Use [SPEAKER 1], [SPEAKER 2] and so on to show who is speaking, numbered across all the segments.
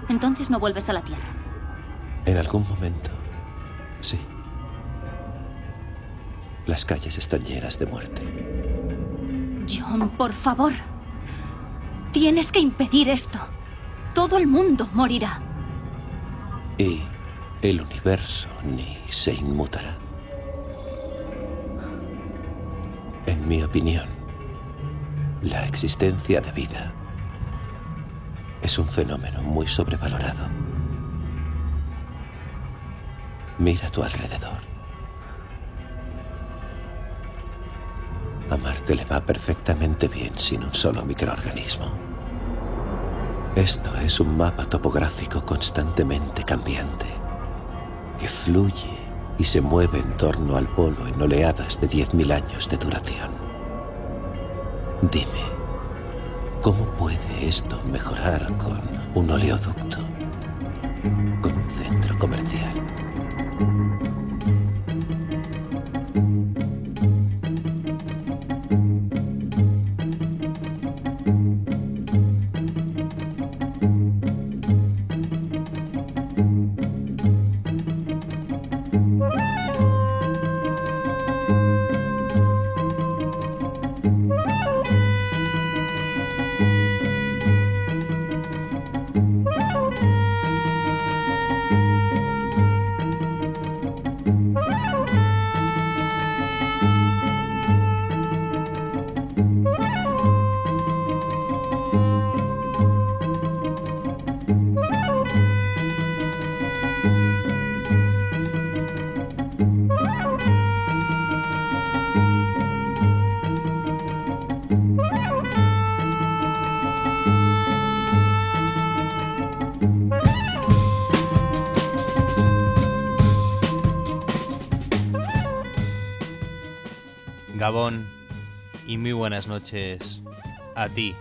[SPEAKER 1] Entonces no vuelves a la Tierra.
[SPEAKER 2] En algún momento, sí. Las calles están llenas de muerte.
[SPEAKER 1] John, por favor. Tienes que impedir esto. Todo el mundo morirá.
[SPEAKER 2] Y el universo ni se inmutará. En mi opinión, la existencia de vida es un fenómeno muy sobrevalorado. Mira a tu alrededor. A Marte le va perfectamente bien sin un solo microorganismo. Esto es un mapa topográfico constantemente cambiante, que fluye y se mueve en torno al polo en oleadas de 10.000 años de duración. Dime, ¿cómo puede esto mejorar con un oleoducto? Con un centro comercial.
[SPEAKER 3] Gabón y muy buenas noches a ti.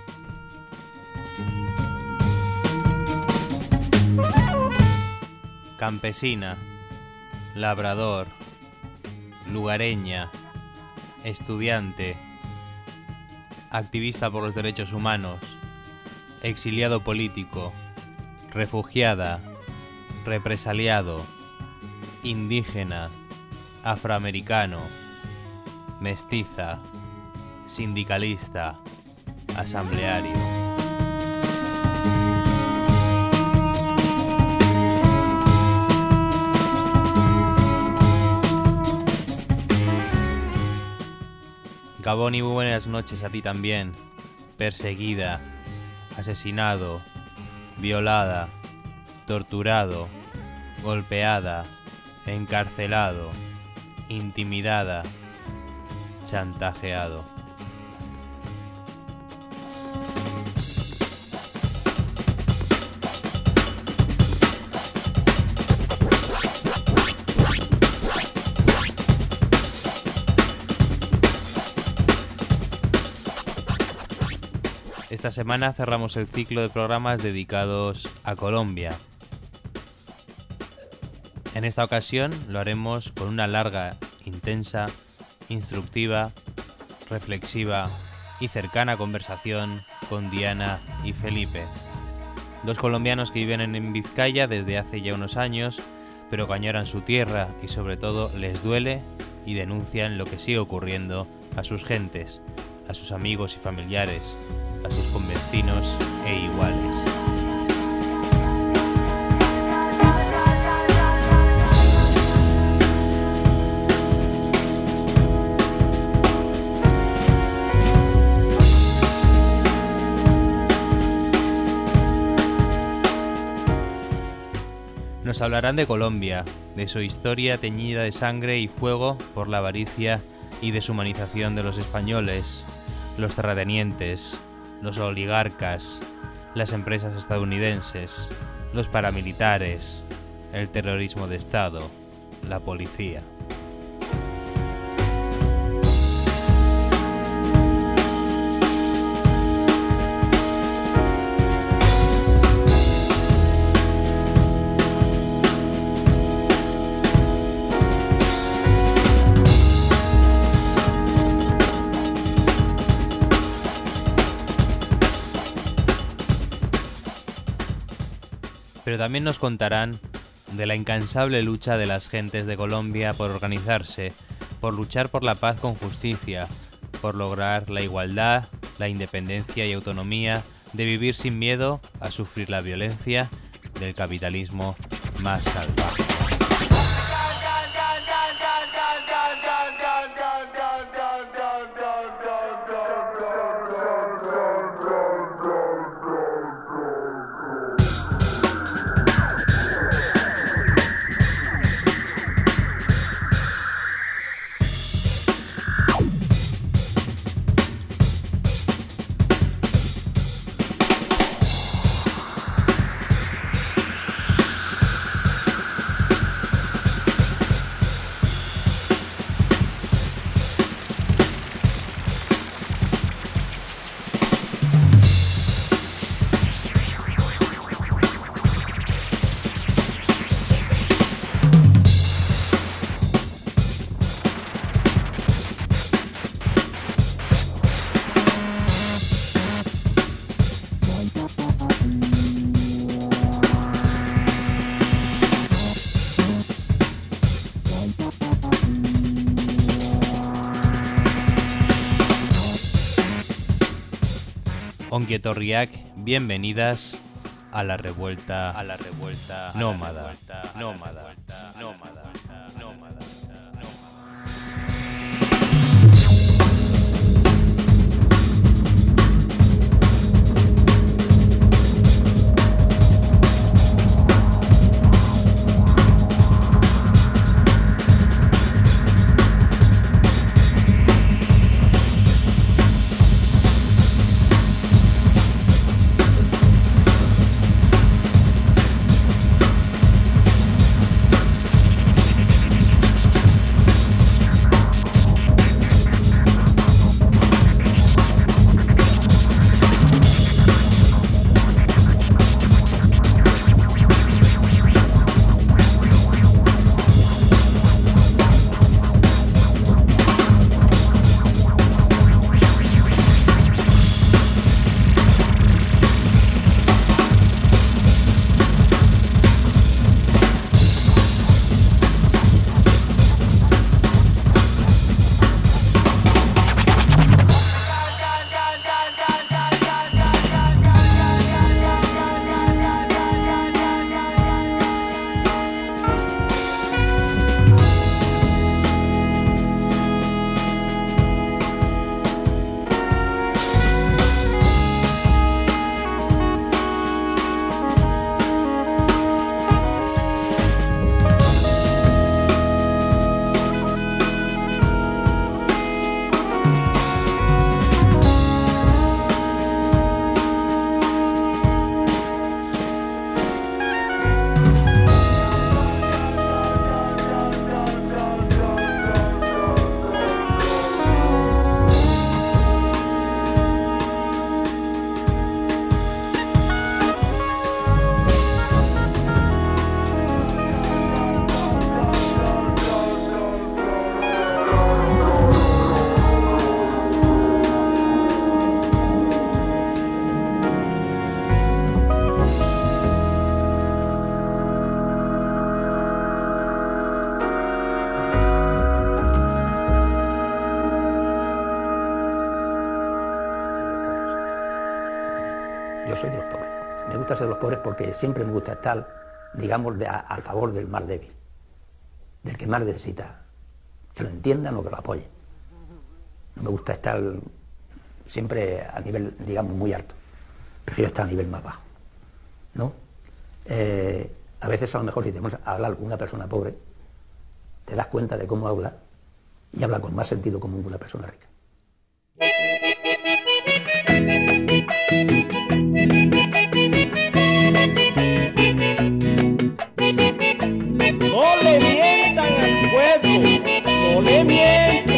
[SPEAKER 3] Campesina, labrador, lugareña, estudiante, activista por los derechos humanos, exiliado político, refugiada, represaliado, indígena, afroamericano, mestiza, sindicalista, asambleario. Gabón y muy buenas noches a ti también, perseguida, asesinado, violada, torturado, golpeada, encarcelado, intimidada, chantajeado. Esta semana cerramos el ciclo de programas dedicados a Colombia. En esta ocasión lo haremos con una larga, intensa, instructiva, reflexiva y cercana conversación con Diana y Felipe, dos colombianos que viven en Vizcaya desde hace ya unos años, pero que añoran su tierra y sobre todo les duele y denuncian lo que sigue ocurriendo a sus gentes, a sus amigos y familiares, a sus convecinos e iguales. Nos hablarán de Colombia, de su historia teñida de sangre y fuego por la avaricia y deshumanización de los españoles, los terratenientes, los oligarcas, las empresas estadounidenses, los paramilitares, el terrorismo de Estado, la policía. pero también nos contarán de la incansable lucha de las gentes de Colombia por organizarse, por luchar por la paz con justicia, por lograr la igualdad, la independencia y autonomía, de vivir sin miedo a sufrir la violencia del capitalismo más salvaje. Ongi etorriak, bienvenidas a la revuelta nómada.
[SPEAKER 4] Yo soy de los pobres. Me gusta ser de los pobres porque siempre me gusta estar, digamos, al favor del más débil, del que más necesita, que lo entiendan o que lo apoyen. No me gusta estar siempre a nivel, digamos, muy alto. Prefiero estar a nivel más bajo, ¿no? A veces, a lo mejor, si tenemos a hablar con una persona pobre, te das cuenta de cómo habla y habla con más sentido común que una persona rica.
[SPEAKER 5] No le mientan al pueblo, no le mientan.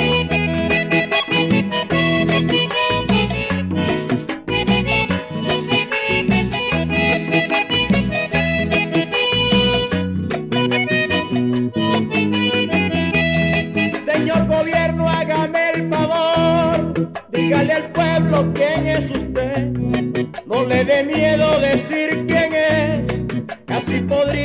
[SPEAKER 5] Señor gobierno, hágame el favor, diga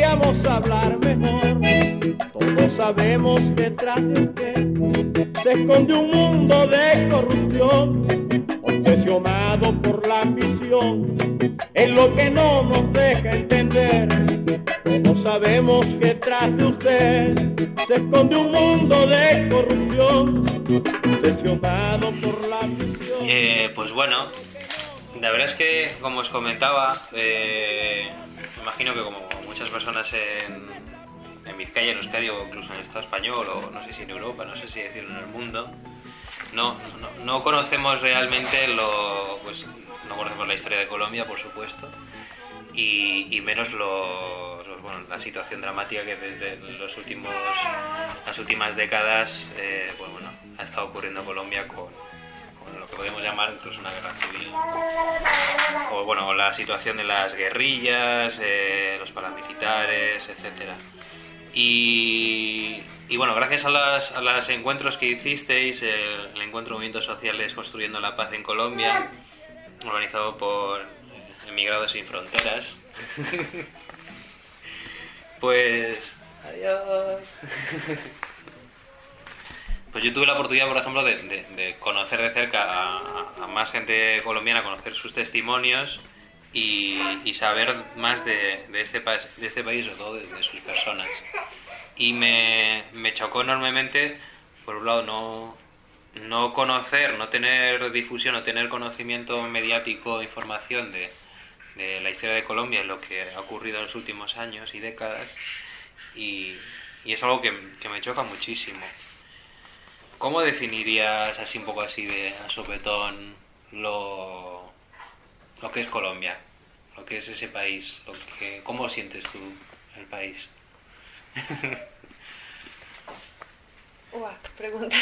[SPEAKER 5] podríamos hablar mejor. Todos sabemos que tras de usted se esconde un mundo de corrupción, obsesionado por la ambición, es lo que no nos deja entender. Todos sabemos que tras de usted se esconde un mundo de corrupción, obsesionado por la ambición.
[SPEAKER 3] Pues bueno, la verdad es que, como os comentaba, me imagino que como muchas personas en Vizcaya, en Euskadi o incluso en el Estado español, o no sé si en Europa, no sé si decirlo en el mundo, no conocemos realmente pues no conocemos la historia de Colombia, por supuesto, y menos la situación dramática que desde las últimas décadas ha estado ocurriendo en Colombia con lo que podemos llamar incluso una guerra civil, o la situación de las guerrillas, los paramilitares, etcétera. Y bueno, gracias a los encuentros que hicisteis, el encuentro de movimientos sociales construyendo la paz en Colombia, organizado por Emigrados Sin Fronteras, pues adiós. Pues yo tuve la oportunidad, por ejemplo, de conocer de cerca a más gente colombiana, conocer sus testimonios y saber más de este país, sobre todo de sus personas. Y me chocó enormemente, por un lado, no conocer, no tener difusión, no tener conocimiento mediático, información de la historia de Colombia, lo que ha ocurrido en los últimos años y décadas, y es algo que me choca muchísimo. ¿Cómo definirías así un poco así a sopetón lo que es Colombia, lo que es ese país, cómo sientes tú el país?
[SPEAKER 6] Qué pregunta.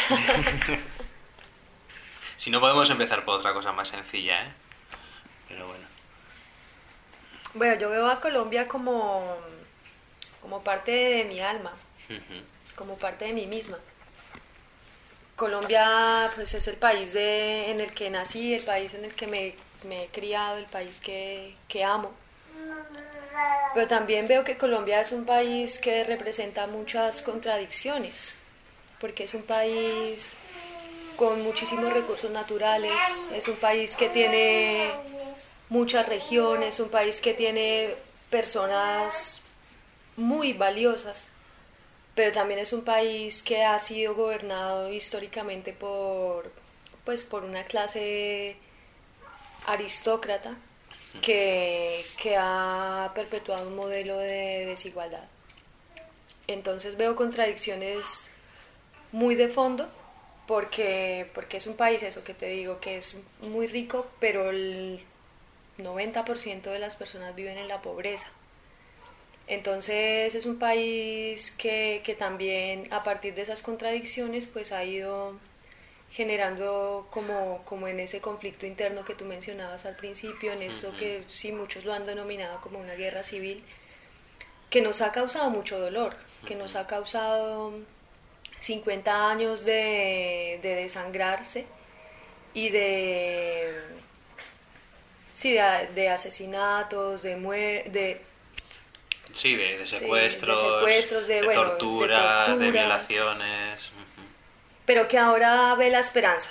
[SPEAKER 3] Si no, podemos empezar por otra cosa más sencilla, ¿eh? Pero bueno.
[SPEAKER 6] Bueno, yo veo a Colombia como parte de mi alma, como parte de mí misma. Colombia pues es el país en el que nací, el país en el que me he criado, el país que amo. Pero también veo que Colombia es un país que representa muchas contradicciones, porque es un país con muchísimos recursos naturales, es un país que tiene muchas regiones, un país que tiene personas muy valiosas, pero también es un país que ha sido gobernado históricamente por una clase aristócrata que ha perpetuado un modelo de desigualdad. Entonces veo contradicciones muy de fondo, porque es un país, eso que te digo, que es muy rico, pero el 90% de las personas viven en la pobreza. Entonces es un país que también a partir de esas contradicciones pues ha ido generando como en ese conflicto interno que tú mencionabas al principio, en eso que sí muchos lo han denominado como una guerra civil, que nos ha causado mucho dolor, que nos ha causado 50 años de desangrarse y de asesinatos, de
[SPEAKER 3] secuestros, de torturas, de violaciones.
[SPEAKER 6] Pero que ahora ve la esperanza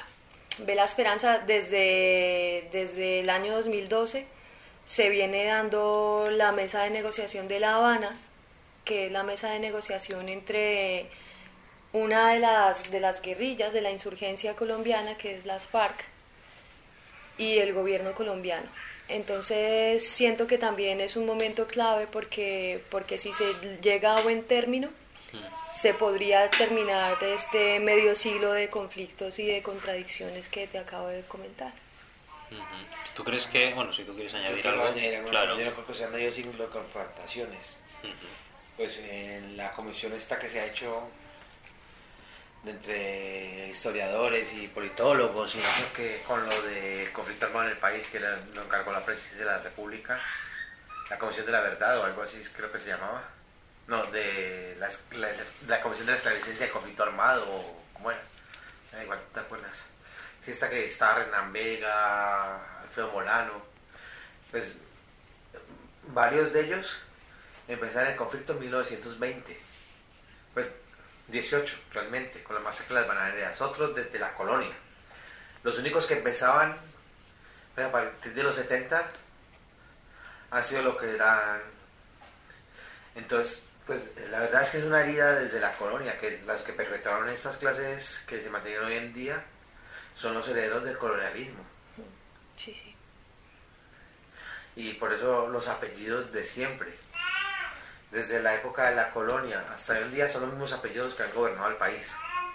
[SPEAKER 6] desde el año 2012 se viene dando la mesa de negociación de La Habana, que es la mesa de negociación entre una de las guerrillas de la insurgencia colombiana, que es las FARC, y el gobierno colombiano. Entonces siento que también es un momento clave porque si se llega a buen término, se podría terminar este medio siglo de conflictos y de contradicciones que te acabo de comentar.
[SPEAKER 3] ¿Tú crees que, si tú quieres añadir algo?
[SPEAKER 7] Claro. Yo creo que se han ido sin confrontaciones. Pues en la comisión esta que se ha hecho entre historiadores y politólogos y eso, que con lo de conflicto armado en el país, que lo encargó la Presidencia de la República, la Comisión de la Verdad o algo así creo que se llamaba, de la Comisión de la Esclavicencia de Conflicto Armado, o ¿cómo era? Igual te acuerdas, sí, esta que estaba Renan Vega, Alfredo Molano, pues varios de ellos empezar el conflicto en 1920. Pues 18 realmente, con la masacre de las bananeras. Otros desde la colonia. Los únicos que empezaban a partir de los 70 han sido lo que eran. Entonces, pues la verdad es que es una herida desde la colonia, que las que perpetraron estas clases que se mantienen hoy en día son los herederos del colonialismo.
[SPEAKER 6] Sí, sí.
[SPEAKER 7] Y por eso los apellidos de siempre, desde la época de la colonia hasta hoy en día, son los mismos apellidos que han gobernado el país.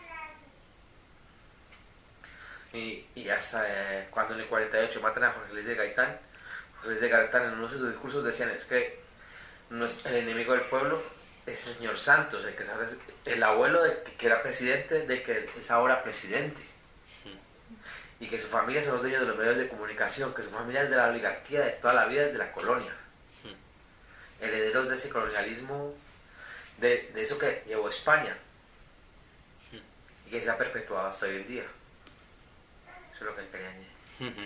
[SPEAKER 7] Y hasta cuando en el 48 matan a Jorge Luis de Gaitán, Jorge Luis de Gaitán en uno de sus discursos decían, es que el enemigo del pueblo es el señor Santos, el que sabe, el abuelo que era presidente, de que es ahora presidente. Y que su familia son los dueños de los medios de comunicación, que su familia es de la oligarquía de toda la vida, desde la colonia. Herederos de ese colonialismo, de eso que llevó España y que se ha perpetuado hasta hoy en día. Eso es lo que quería añadir.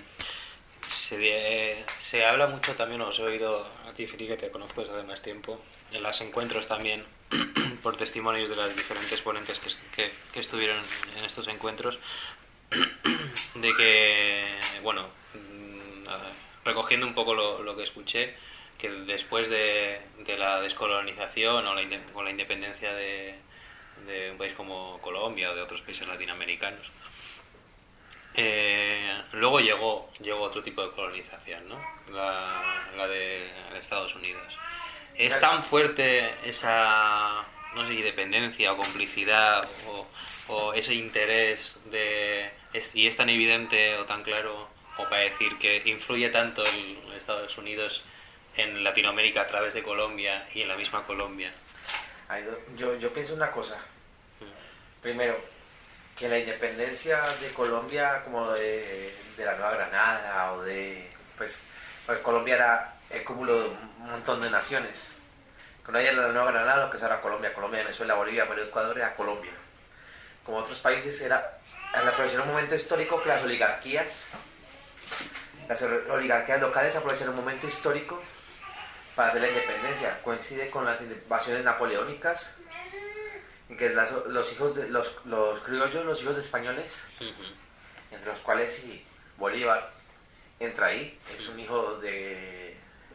[SPEAKER 8] Se habla mucho también, os he oído a ti, Fili, que te conozco desde hace más tiempo, en los encuentros también, por testimonios de las diferentes ponentes que estuvieron en estos encuentros, de que, bueno, recogiendo un poco lo que escuché, que después de la descolonización o la independencia de un país como Colombia o de otros países latinoamericanos, luego llegó otro tipo de colonización, ¿no? La de Estados Unidos. ¿Es tan fuerte esa, no sé, dependencia o complicidad o ese interés y es tan evidente o tan claro como para decir que influye tanto el Estados Unidos en Latinoamérica a través de Colombia y en la misma Colombia?
[SPEAKER 7] Yo pienso una cosa. Primero, que la independencia de Colombia, como de la Nueva Granada o pues Colombia era el cúmulo de un montón de naciones. Cuando hay la Nueva Granada, lo que es ahora Colombia, Venezuela, Bolivia, Perú, Ecuador, era Colombia. Como otros países, aprovechar un momento histórico que las oligarquías locales aprovechan un momento histórico para hacer la independencia. Coincide con las invasiones napoleónicas, que los hijos de los criollos, los hijos de españoles, entre los cuales sí, Bolívar entra ahí, es un hijo de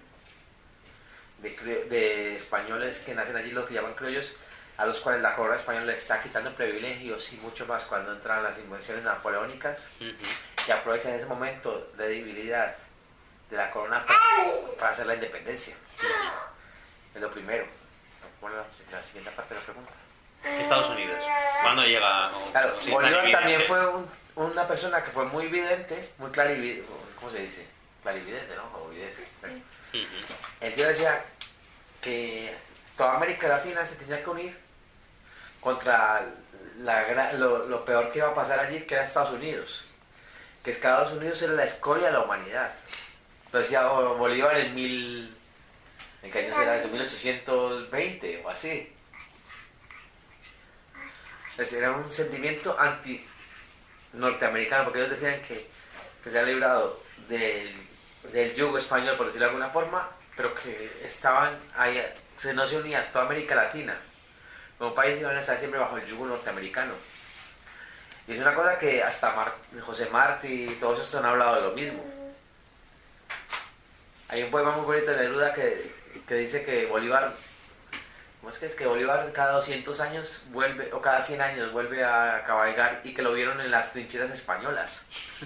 [SPEAKER 7] españoles que nacen allí, lo que llaman criollos, a los cuales la corona española le está quitando privilegios y mucho más cuando entran las invasiones napoleónicas, que aprovechan ese momento de debilidad de la corona para hacer la independencia. Es lo primero. Bueno, la siguiente parte de la pregunta.
[SPEAKER 8] Estados Unidos, ¿cuándo llega?
[SPEAKER 7] Claro, Bolívar también fue una persona que fue muy vidente, muy clarividente, ¿cómo se dice? Clarividente, ¿no? O vidente. El tío decía que toda América Latina se tenía que unir contra lo peor que iba a pasar allí, que era Estados Unidos. Que Estados Unidos era la escoria de la humanidad. Lo decía Bolívar ¿en qué año será eso? 1820 o así. Era un sentimiento anti-norteamericano, porque ellos decían que se ha librado del yugo español, por decirlo de alguna forma, pero que estaban ahí, no se unía toda América Latina. Como país iban a estar siempre bajo el yugo norteamericano. Y es una cosa que hasta José Martí y todos esos han hablado de lo mismo. Hay un poema muy bonito de Neruda que dice que Bolívar, ¿cómo es que Bolívar cada 200 años vuelve, o cada 100 años vuelve a cabalgar, y que lo vieron en las trincheras españolas?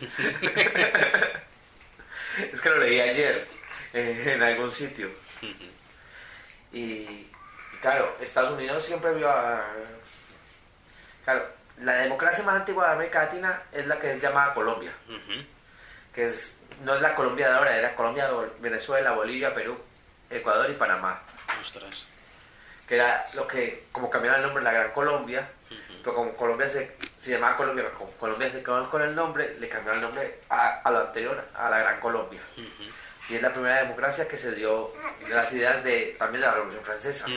[SPEAKER 7] Es que lo leí ayer en algún sitio. Y claro, Estados Unidos siempre vio claro, la democracia más antigua de América Latina es la que es llamada Colombia. Que no es la Colombia de ahora, era Colombia, Venezuela, Bolivia, Perú, Ecuador y Panamá.
[SPEAKER 8] Ostras.
[SPEAKER 7] Que era lo que, como cambiaron el nombre, la Gran Colombia, pero como Colombia se llamaba Colombia, como Colombia se quedó con el nombre, le cambiaron el nombre a lo anterior, a la Gran Colombia. Y es la primera democracia que se dio de las ideas también de la Revolución Francesa.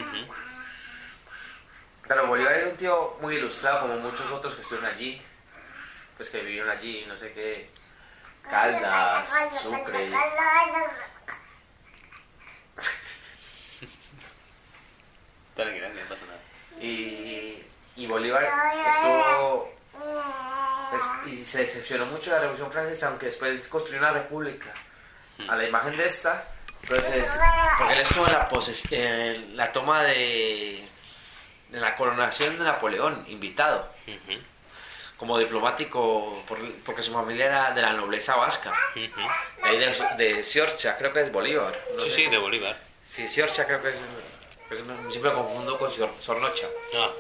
[SPEAKER 7] Claro, Bolívar es un tío muy ilustrado, como muchos otros que estuvieron allí, pues que vivieron allí, no sé qué, Caldas, Sucre.
[SPEAKER 8] Tranquila, no pasa nada.
[SPEAKER 7] Y Bolívar estuvo... pues, y se decepcionó mucho de la Revolución Francesa, aunque después construyó una república a la imagen de esta. Entonces, porque él estuvo en la toma de la coronación de Napoleón, invitado, como diplomático, porque su familia era de la nobleza vasca, ahí de Siorcha, creo que es Bolívar. No sé.
[SPEAKER 8] Sí, de Bolívar.
[SPEAKER 7] Sí, Siorcha creo que es siempre lo confundo con Sornocha.
[SPEAKER 8] Ah.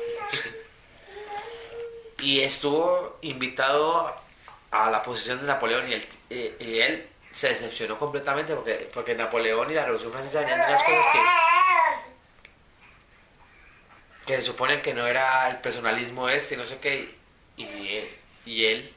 [SPEAKER 7] Y estuvo invitado a la posesión de Napoleón y él se decepcionó completamente porque Napoleón y la Revolución Francesa venían de unas cosas que se suponen que no era el personalismo y no sé qué, y él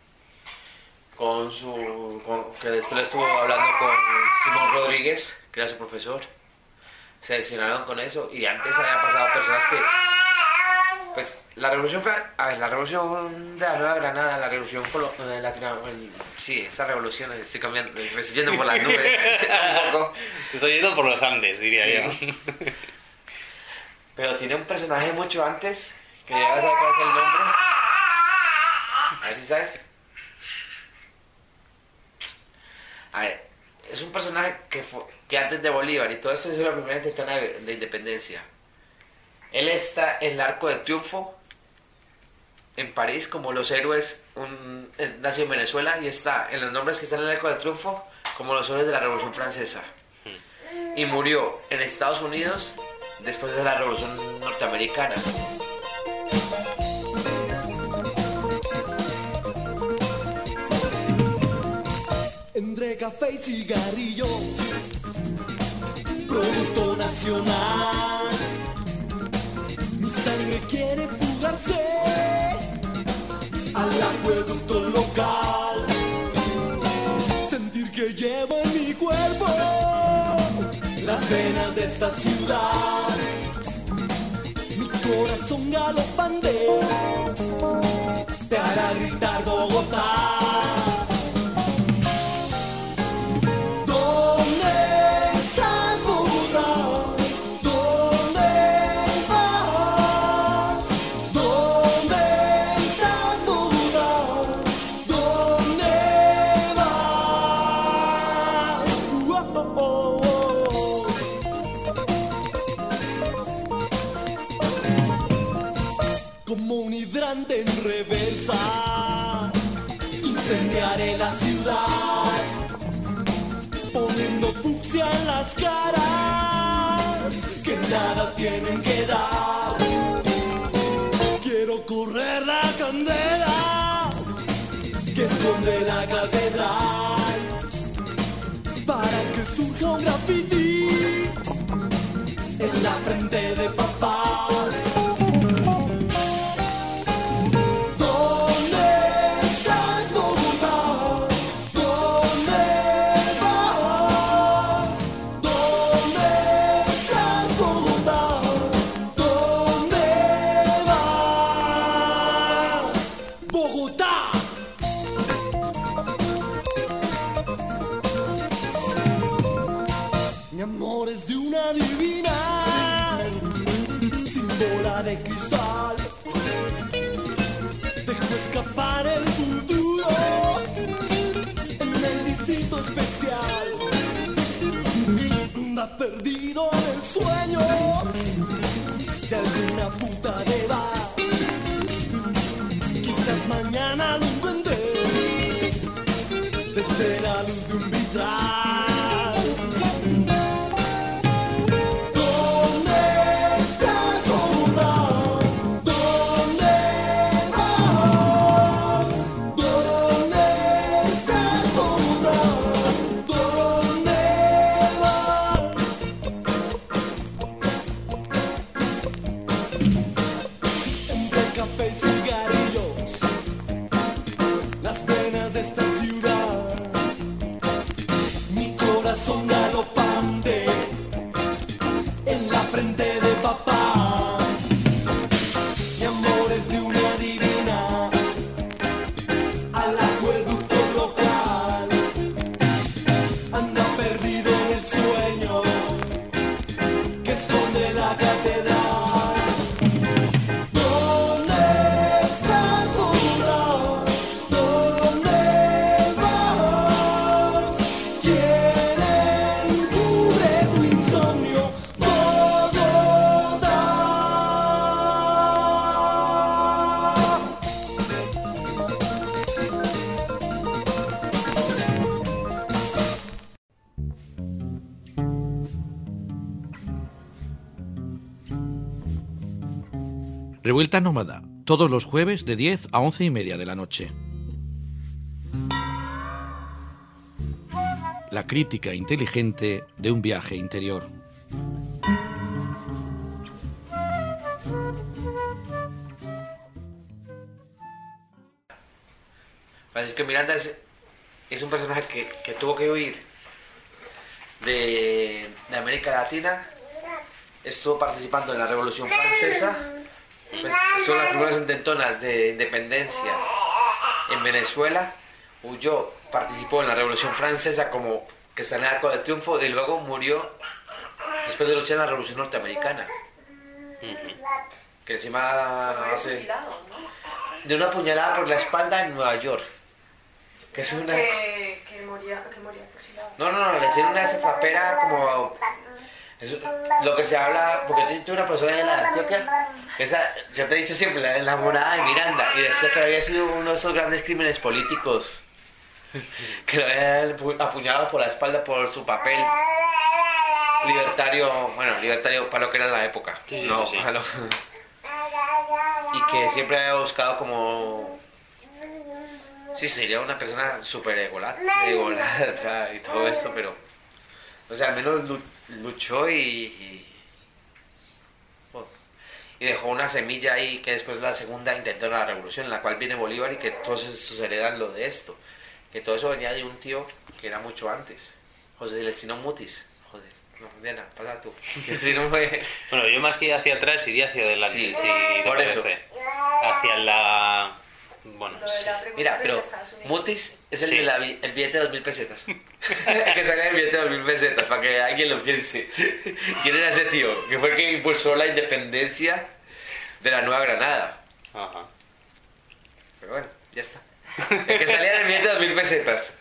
[SPEAKER 7] que después estuvo hablando con Simón Rodríguez, que era su profesor, se decepcionaron con eso, y antes había pasado personas que pues la revolución de la Nueva Granada, la revolución sí, esa revolución, estoy cambiando, me estoy yendo por las nubes un poco.
[SPEAKER 8] Te estoy yendo por los Andes, diría
[SPEAKER 7] sí.
[SPEAKER 8] yo.
[SPEAKER 7] Pero tiene un personaje mucho antes, que ya vas a saber cuál es el nombre. A ver si sabes. A ver, es un personaje que antes de Bolívar y todo esto es la primera intentona de independencia. Él está en el Arco de Triunfo en París como los héroes, nació en Venezuela y está en los nombres que están en el Arco de Triunfo como los héroes de la Revolución Francesa. Y murió en Estados Unidos después de la Revolución Norteamericana.
[SPEAKER 9] Entre café y cigarrillos, producto nacional. Mi sangre quiere fugarse al acueducto local. Sentir que llevo en mi cuerpo las venas de esta ciudad. Mi corazón galopante te hará gritar Bogotá. En reversa, incendiaré la ciudad, poniendo fucsia en las caras que nada tienen que dar. Quiero correr la candela que esconde la catedral, para que surja un graffiti en la frente de papá. De cristal, dejo escapar el futuro en el distrito especial. Anda perdido en el sueño de alguna puta de bar. Quizás mañana lo encuentre desde la luz de un vitral. Son galopante en la frente de papá. Mi amor es de una divina al acueducto local. Anda perdido en el sueño que esconde la catedral.
[SPEAKER 10] Revuelta Nómada, todos los jueves de 10 a 11:30 de la noche. La crítica inteligente de un viaje interior.
[SPEAKER 7] Francisco Miranda es un personaje que tuvo que huir de América Latina, estuvo participando en la Revolución Francesa, pues, son las primeras intentonas de independencia en Venezuela, huyó, participó en la Revolución Francesa como que está en el Arco de Triunfo y luego murió después de luchar en la Revolución Norteamericana. Que encima de una puñalada por la espalda en Nueva York. Que es una...
[SPEAKER 6] que moría fusilado.
[SPEAKER 7] No, le hicieron una zapapera como... lo que se habla, porque yo tuve una profesora de la Antioquia, esa, yo te he dicho siempre, la enamorada de Miranda, y decía que había sido uno de esos grandes crímenes políticos, que lo habían apuñalado por la espalda por su papel libertario para lo que era en la época,
[SPEAKER 8] sí.
[SPEAKER 7] Para lo... y que siempre había buscado como... Sí, sería una persona súper ególatra y todo esto, pero... O sea, al menos luchó y dejó una semilla ahí que después la segunda intentó la revolución, en la cual viene Bolívar y que todos sus heredan lo de esto. Que todo eso venía de un tío que era mucho antes, José Celestino Mutis. Joder, no, Diana, pasa tú.
[SPEAKER 8] Bueno, yo más que ir hacia atrás iría hacia adelante.
[SPEAKER 7] Sí,
[SPEAKER 8] si
[SPEAKER 7] por eso.
[SPEAKER 8] Hacia la... Bueno,
[SPEAKER 7] mira, pero Mutis es el billete de 2.000 pesetas. Que salga el billete de 2.000 pesetas, para que alguien lo piense. ¿Quién era ese tío? Que fue el que impulsó la independencia de la Nueva Granada.
[SPEAKER 8] Ajá.
[SPEAKER 7] Pero bueno, ya está. El que salía el billete de 2.000 pesetas.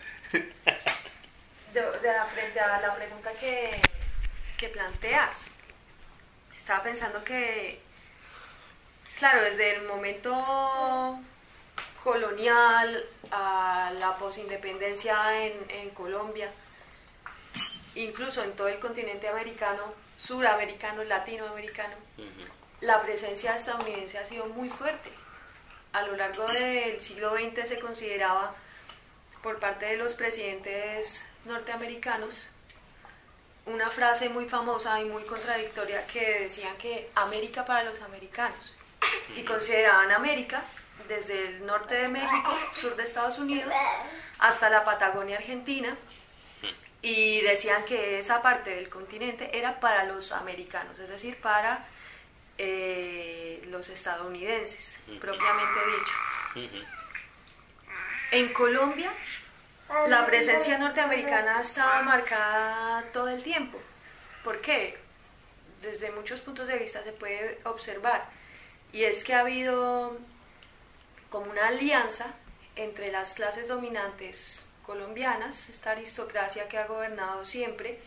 [SPEAKER 6] Frente a la pregunta que planteas, estaba pensando que, claro, desde el momento colonial a la posindependencia en Colombia, incluso en todo el continente americano, suramericano, latinoamericano, la presencia estadounidense ha sido muy fuerte. A lo largo del siglo XX se consideraba por parte de los presidentes norteamericanos una frase muy famosa y muy contradictoria que decían que América para los americanos, y consideraban América desde el norte de México, sur de Estados Unidos, hasta la Patagonia Argentina, y decían que esa parte del continente era para los americanos, es decir, para los estadounidenses, propiamente dicho. En Colombia, la presencia norteamericana estaba marcada todo el tiempo. ¿Por qué? Desde muchos puntos de vista se puede observar, y es que ha habido como una alianza entre las clases dominantes colombianas, esta aristocracia que ha gobernado siempre,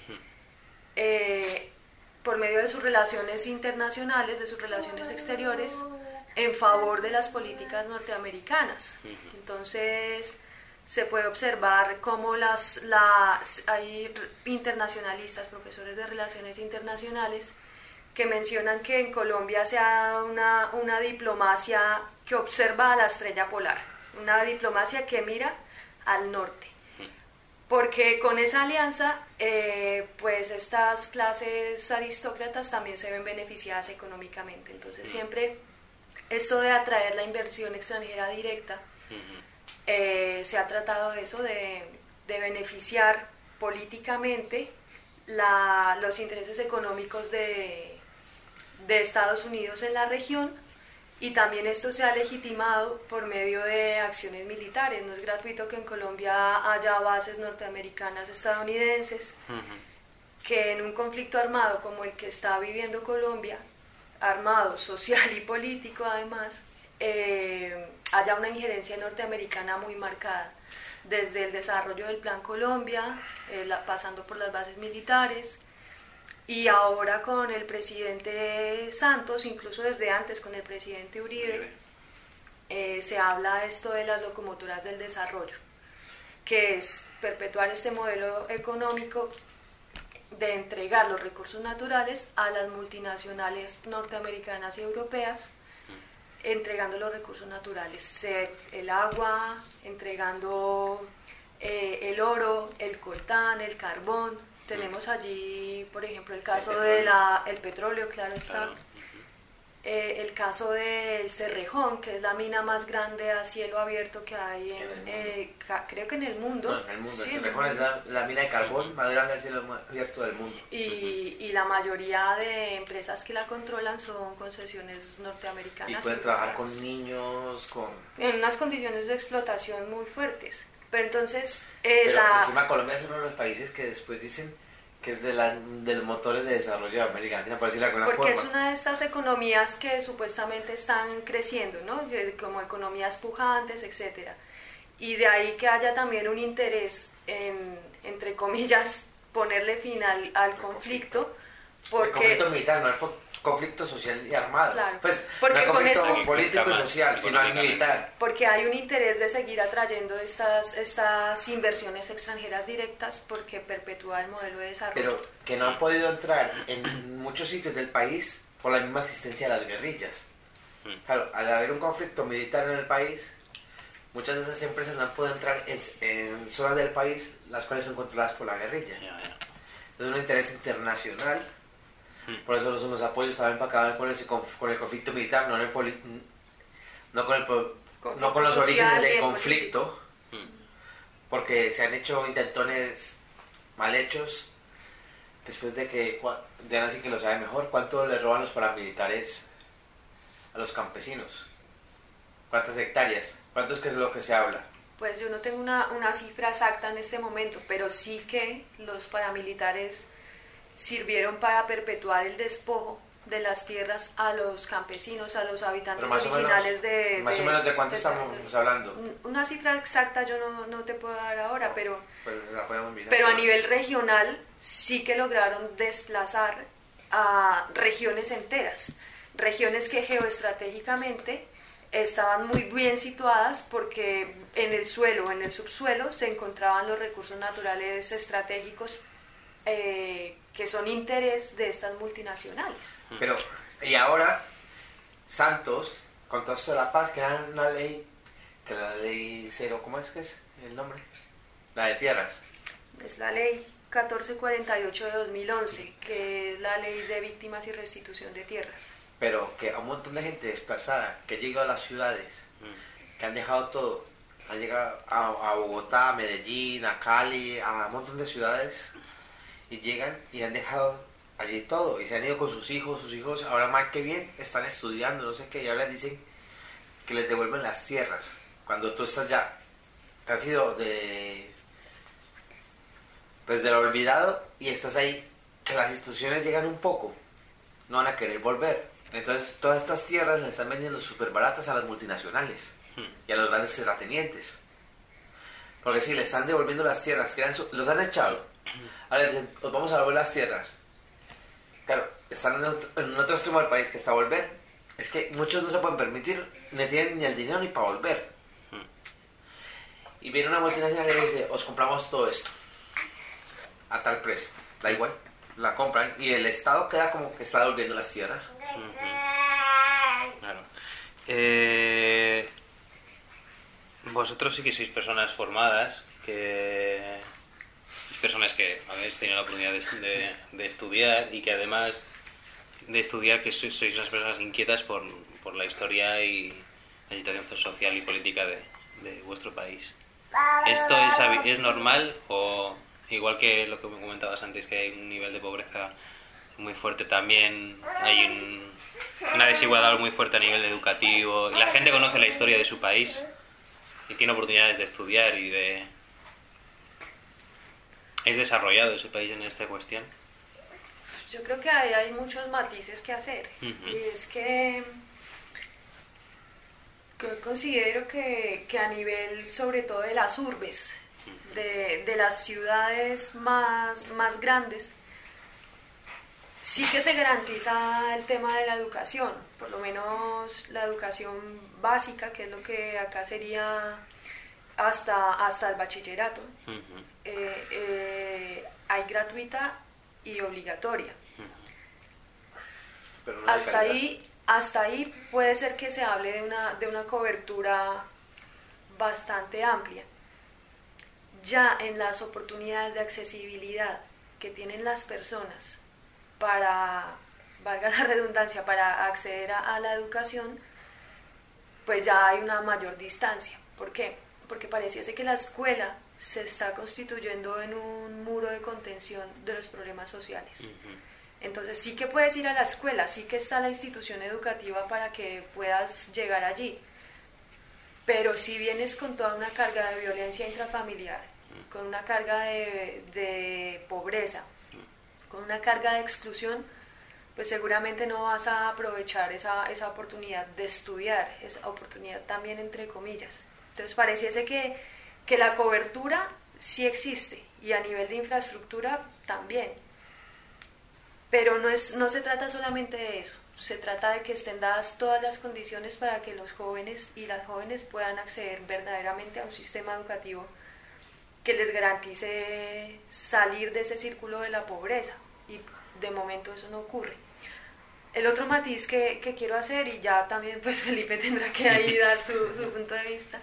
[SPEAKER 6] por medio de sus relaciones internacionales, de sus relaciones exteriores, en favor de las políticas norteamericanas. Entonces se puede observar cómo hay internacionalistas, profesores de relaciones internacionales, que mencionan que en Colombia se ha dado una diplomacia que observa a la estrella polar, una diplomacia que mira al norte, porque con esa alianza pues estas clases aristócratas también se ven beneficiadas económicamente. Entonces siempre esto de atraer la inversión extranjera directa, se ha tratado de eso, de beneficiar políticamente los intereses económicos de Estados Unidos en la región, y también esto se ha legitimado por medio de acciones militares. No es gratuito que en Colombia haya bases norteamericanas, estadounidenses, que en un conflicto armado como el que está viviendo Colombia, armado, social y político además, haya una injerencia norteamericana muy marcada, desde el desarrollo del Plan Colombia, pasando por las bases militares, y ahora con el presidente Santos, incluso desde antes con el presidente Uribe, se habla esto de las locomotoras del desarrollo, que es perpetuar este modelo económico de entregar los recursos naturales a las multinacionales norteamericanas y europeas entregando los recursos naturales, el agua, entregando el oro, el coltán, el carbón. Tenemos allí, por ejemplo, el caso del petróleo, claro está. El caso del Cerrejón, que es la mina más grande a cielo abierto que hay creo que en el mundo.
[SPEAKER 7] No, en el mundo.
[SPEAKER 6] Sí,
[SPEAKER 7] el Cerrejón es la mina de carbón más grande a cielo abierto del mundo.
[SPEAKER 6] Y la mayoría de empresas que la controlan son concesiones norteamericanas.
[SPEAKER 7] Y pueden trabajar con niños,
[SPEAKER 6] en unas condiciones de explotación muy fuertes. Pero entonces...
[SPEAKER 7] Pero encima Colombia es uno de los países que después dicen que es de los motores de desarrollo de América Latina, por decirlo de alguna forma.
[SPEAKER 6] Porque es una de estas economías que supuestamente están creciendo, ¿no? Como economías pujantes, etcétera. Y de ahí que haya también un interés en, entre comillas, ponerle fin al conflicto. Porque... El
[SPEAKER 7] conflicto militar, no el conflicto social y armado.
[SPEAKER 6] Claro,
[SPEAKER 7] pues,
[SPEAKER 6] porque
[SPEAKER 7] no
[SPEAKER 6] con
[SPEAKER 7] conflicto
[SPEAKER 6] eso,
[SPEAKER 7] político y social, sino el militar.
[SPEAKER 6] Porque hay un interés de seguir atrayendo estas inversiones extranjeras directas porque perpetúa el modelo de desarrollo.
[SPEAKER 7] Pero que no han podido entrar en muchos sitios del país por la misma existencia de las guerrillas. Claro, al haber un conflicto militar en el país, muchas de esas empresas no han podido entrar en zonas del país las cuales son controladas por la guerrilla. Entonces un interés internacional. Por eso los apoyos también para acabar con el conflicto militar, no con los orígenes del conflicto, porque se han hecho intentones mal hechos después de que así que lo sabe mejor, ¿cuánto le roban los paramilitares a los campesinos? ¿Cuántas hectáreas? ¿Cuánto es que es lo que se habla?
[SPEAKER 6] Pues yo no tengo una cifra exacta en este momento, pero sí que los paramilitares sirvieron para perpetuar el despojo de las tierras a los campesinos, a los habitantes originales de...
[SPEAKER 7] Más o menos de cuánto estamos hablando.
[SPEAKER 6] Una cifra exacta yo no te puedo dar ahora, pero
[SPEAKER 7] la podemos mirar.
[SPEAKER 6] Pero a nivel regional sí que lograron desplazar a regiones enteras, regiones que geoestratégicamente estaban muy bien situadas porque en el suelo, en el subsuelo, se encontraban los recursos naturales estratégicos que son interés de estas multinacionales.
[SPEAKER 7] Pero, y ahora, Santos, con todo esto de la paz, crean una ley, que la ley 0, ¿cómo es que es el nombre? La de tierras.
[SPEAKER 6] Es la ley 1448 de 2011, que es la ley de víctimas y restitución de tierras.
[SPEAKER 7] Pero que a un montón de gente desplazada, que llega a las ciudades, que han dejado todo, han llegado a Bogotá, a Medellín, a Cali, a un montón de ciudades, y llegan y han dejado allí todo y se han ido con sus hijos ahora más que bien están estudiando, no sé qué, y ahora dicen que les devuelven las tierras cuando tú estás ya, te has ido de lo olvidado y estás ahí, que las instituciones llegan un poco, no van a querer volver. Entonces todas estas tierras las están vendiendo súper baratas a las multinacionales y a los grandes terratenientes, porque si les están devolviendo las tierras que los han echado. Ahora dicen, os vamos a devolver las tierras. Claro, están en otro extremo del país que está a volver. Es que muchos no se pueden permitir, ni tienen ni el dinero ni para volver. Y viene una multinacional y dice, os compramos todo esto a tal precio. Da igual, la compran y el Estado queda como que está devolviendo las tierras.
[SPEAKER 8] Claro. Vosotros sí que sois personas formadas, personas que habéis tenido la oportunidad de estudiar y que además de estudiar que sois unas personas inquietas por la historia y la situación social y política de vuestro país. ¿Esto es normal o igual que lo que me comentabas antes, que hay un nivel de pobreza muy fuerte, también hay una desigualdad muy fuerte a nivel educativo y la gente conoce la historia de su país y tiene oportunidades de estudiar y ¿Es desarrollado ese país en esta cuestión?
[SPEAKER 6] Yo creo que hay muchos matices que hacer. Y es que considero que a nivel, sobre todo de las urbes, de las ciudades más grandes, sí que se garantiza el tema de la educación, por lo menos la educación básica, que es lo que acá sería hasta el bachillerato. Hay gratuita y obligatoria.
[SPEAKER 7] Pero no
[SPEAKER 6] hasta ahí hasta ahí puede ser que se hable de una cobertura bastante amplia. Ya en las oportunidades de accesibilidad que tienen las personas para, valga la redundancia, para acceder a la educación, pues ya hay una mayor distancia. ¿Por qué? Porque pareciese que la escuela se está constituyendo en un muro de contención de los problemas sociales. Entonces sí que puedes ir a la escuela, sí que está la institución educativa para que puedas llegar allí, pero si vienes con toda una carga de violencia intrafamiliar, con una carga de pobreza, con una carga de exclusión, pues seguramente no vas a aprovechar esa oportunidad de estudiar, esa oportunidad también entre comillas. Entonces pareciese que la cobertura sí existe y a nivel de infraestructura también, pero no se trata solamente de eso, se trata de que estén dadas todas las condiciones para que los jóvenes y las jóvenes puedan acceder verdaderamente a un sistema educativo que les garantice salir de ese círculo de la pobreza, y de momento eso no ocurre. El otro matiz que quiero hacer, y ya también pues Felipe tendrá que ahí dar su punto de vista,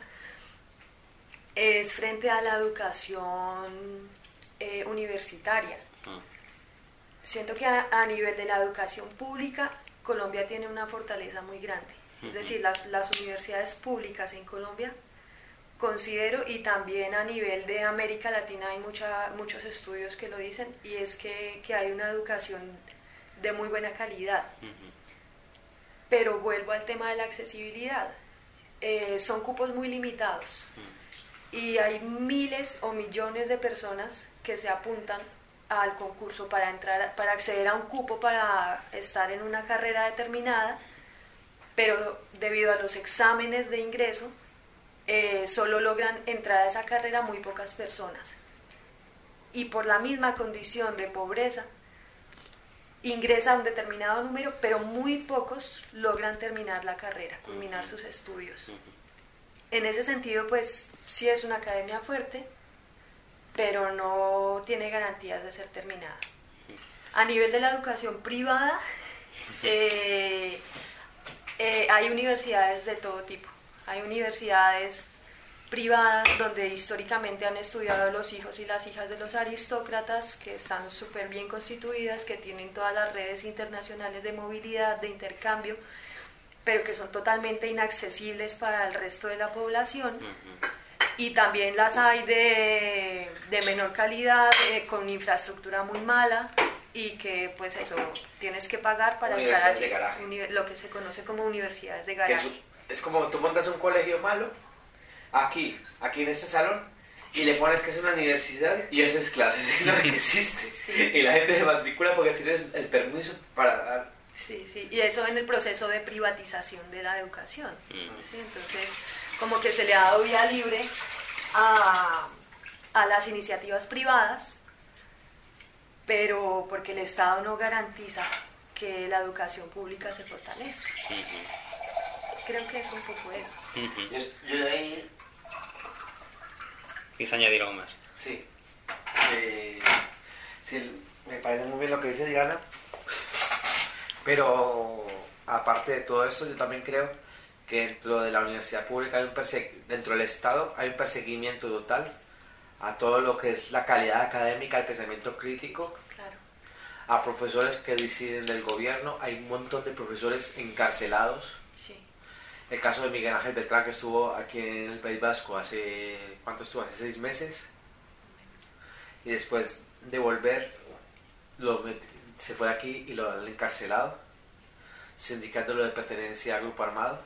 [SPEAKER 6] es frente a la educación universitaria. Siento que a nivel de la educación pública, Colombia tiene una fortaleza muy grande. Es decir, las universidades públicas en Colombia, considero, y también a nivel de América Latina hay muchos estudios que lo dicen, y es que hay una educación de muy buena calidad. Pero vuelvo al tema de la accesibilidad. Son cupos muy limitados y hay miles o millones de personas que se apuntan al concurso para acceder a un cupo para estar en una carrera determinada, pero debido a los exámenes de ingreso solo logran entrar a esa carrera muy pocas personas, y por la misma condición de pobreza ingresa un determinado número, pero muy pocos logran terminar la carrera, culminar sus estudios. En ese sentido, pues sí es una academia fuerte, pero no tiene garantías de ser terminada. A nivel de la educación privada, hay universidades de todo tipo. Hay universidades privadas donde históricamente han estudiado los hijos y las hijas de los aristócratas, que están súper bien constituidas, que tienen todas las redes internacionales de movilidad, de intercambio, pero que son totalmente inaccesibles para el resto de la población. Y también las hay de menor calidad, con infraestructura muy mala, y que pues eso, tienes que pagar para estar allí, lo que se conoce como universidades de garaje.
[SPEAKER 7] Es como tú montas un colegio malo, aquí en este salón, y le pones que es una universidad, y eso es clases, es lo que existe. Sí. Y la gente se matricula porque tienes el permiso para dar.
[SPEAKER 6] Sí, y eso en el proceso de privatización de la educación. ¿Sí? Entonces, como que se le ha dado vía libre a las iniciativas privadas, pero porque el Estado no garantiza que la educación pública se fortalezca. Creo que es un poco eso.
[SPEAKER 7] Yo ahí...
[SPEAKER 8] ¿Quieres añadir algo más?
[SPEAKER 7] Sí. Sí, me parece muy bien lo que dice Diana, pero aparte de todo esto, yo también creo que dentro de la universidad pública, dentro del Estado, hay un perseguimiento total a todo lo que es la calidad académica, el pensamiento crítico.
[SPEAKER 6] Claro.
[SPEAKER 7] A profesores que deciden del gobierno, hay un montón de profesores encarcelados.
[SPEAKER 6] Sí.
[SPEAKER 7] El caso de Miguel Ángel Beltrán, que estuvo aquí en el País Vasco ¿cuánto estuvo? Hace 6 meses. Y después de volver, se fue de aquí y lo han encarcelado, sindicándolo de pertenencia a grupo armado.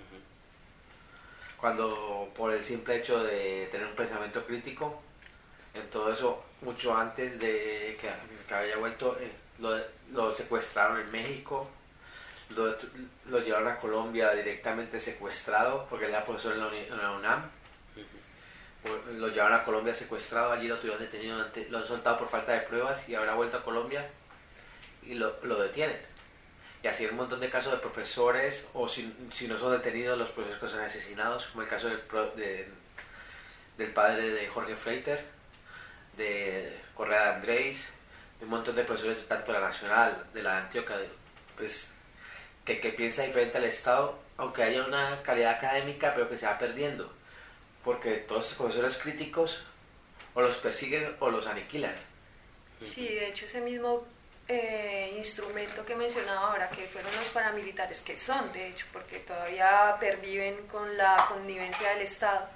[SPEAKER 7] Cuando por el simple hecho de tener un pensamiento crítico, en todo eso, mucho antes de que haya vuelto, lo secuestraron en México, lo llevaron a Colombia directamente secuestrado, porque él era profesor en la UNAM. Lo llevaron a Colombia secuestrado, allí lo tuvieron detenido, lo han soltado por falta de pruebas, y ahora ha vuelto a Colombia y lo detienen. Y así hay un montón de casos de profesores, o si no son detenidos, los profesores que son asesinados, como el caso del padre de Jorge Freiter, de Correa de Andrés, de un montón de profesores tanto de la Nacional, de la de Antioquia, pues que piensa diferente al Estado, aunque haya una calidad académica, pero que se va perdiendo, porque todos los profesores críticos o los persiguen o los aniquilan.
[SPEAKER 6] Sí, de hecho ese mismo instrumento que mencionaba ahora, que fueron los paramilitares, que son de hecho, porque todavía perviven con la connivencia del Estado,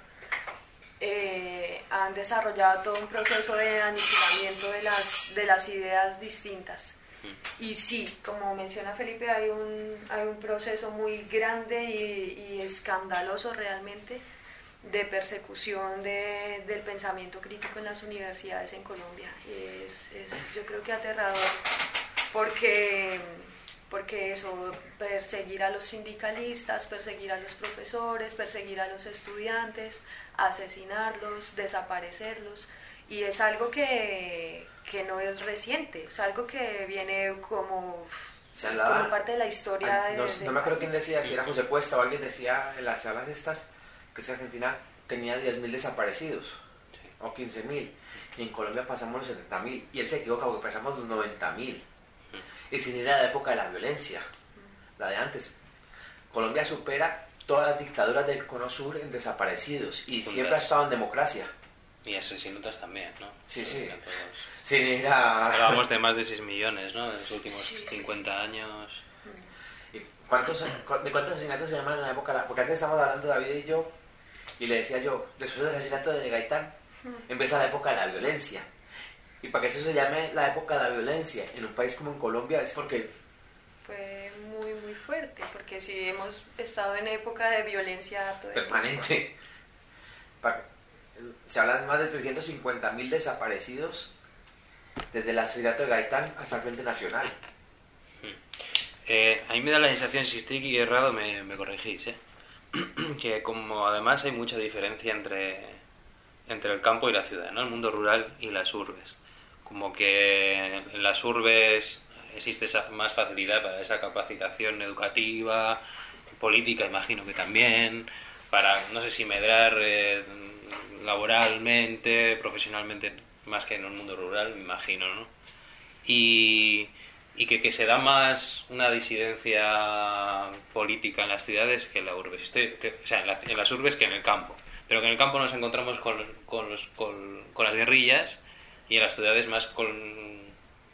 [SPEAKER 6] han desarrollado todo un proceso de aniquilamiento de las ideas distintas. Y sí, como menciona Felipe, hay un proceso muy grande y escandaloso realmente de persecución del pensamiento crítico en las universidades en Colombia. Y es yo creo que aterrador, porque eso, perseguir a los sindicalistas, perseguir a los profesores, perseguir a los estudiantes, asesinarlos, desaparecerlos, y es algo que no es reciente, es algo que viene como parte de la historia.
[SPEAKER 7] No me acuerdo quién decía, si era José Cuesta o alguien decía en las charlas estas, que Argentina tenía 10.000 desaparecidos, o 15.000, y en Colombia pasamos los 70.000, y él se equivoca porque pasamos los 90.000, y sin ir a la época de la violencia, la de antes. Colombia supera todas las dictaduras del Cono Sur en desaparecidos, y siempre ha estado en democracia.
[SPEAKER 8] Y asesinatos también, ¿no?
[SPEAKER 7] Sí. Sin ir a...
[SPEAKER 8] Hablábamos de más de 6 millones, ¿no? En los últimos 50 años.
[SPEAKER 7] ¿Y de cuántos asesinatos se llaman en la época? Porque antes estábamos hablando de David y yo, y le decía yo, después del asesinato de Gaitán, empieza la época de la violencia. Y para que eso se llame la época de la violencia en un país como en Colombia es porque...
[SPEAKER 6] Fue muy, muy fuerte, porque sí hemos estado en época de violencia todo
[SPEAKER 7] permanente. Se habla de más de 350.000 desaparecidos desde el asesinato de Gaitán hasta el Frente Nacional.
[SPEAKER 8] A mí me da la sensación, si estoy errado me corregís, que como además hay mucha diferencia entre el campo y la ciudad, ¿no? El mundo rural y las urbes. Como que en las urbes existe más facilidad para esa capacitación educativa, política, imagino que también, para, no sé si medrar laboralmente, profesionalmente, más que en el mundo rural, me imagino, ¿no? Y que se da más una disidencia política en las ciudades que en la urbe. O sea, en las urbes que en el campo. Pero que en el campo nos encontramos con las guerrillas y en las ciudades más con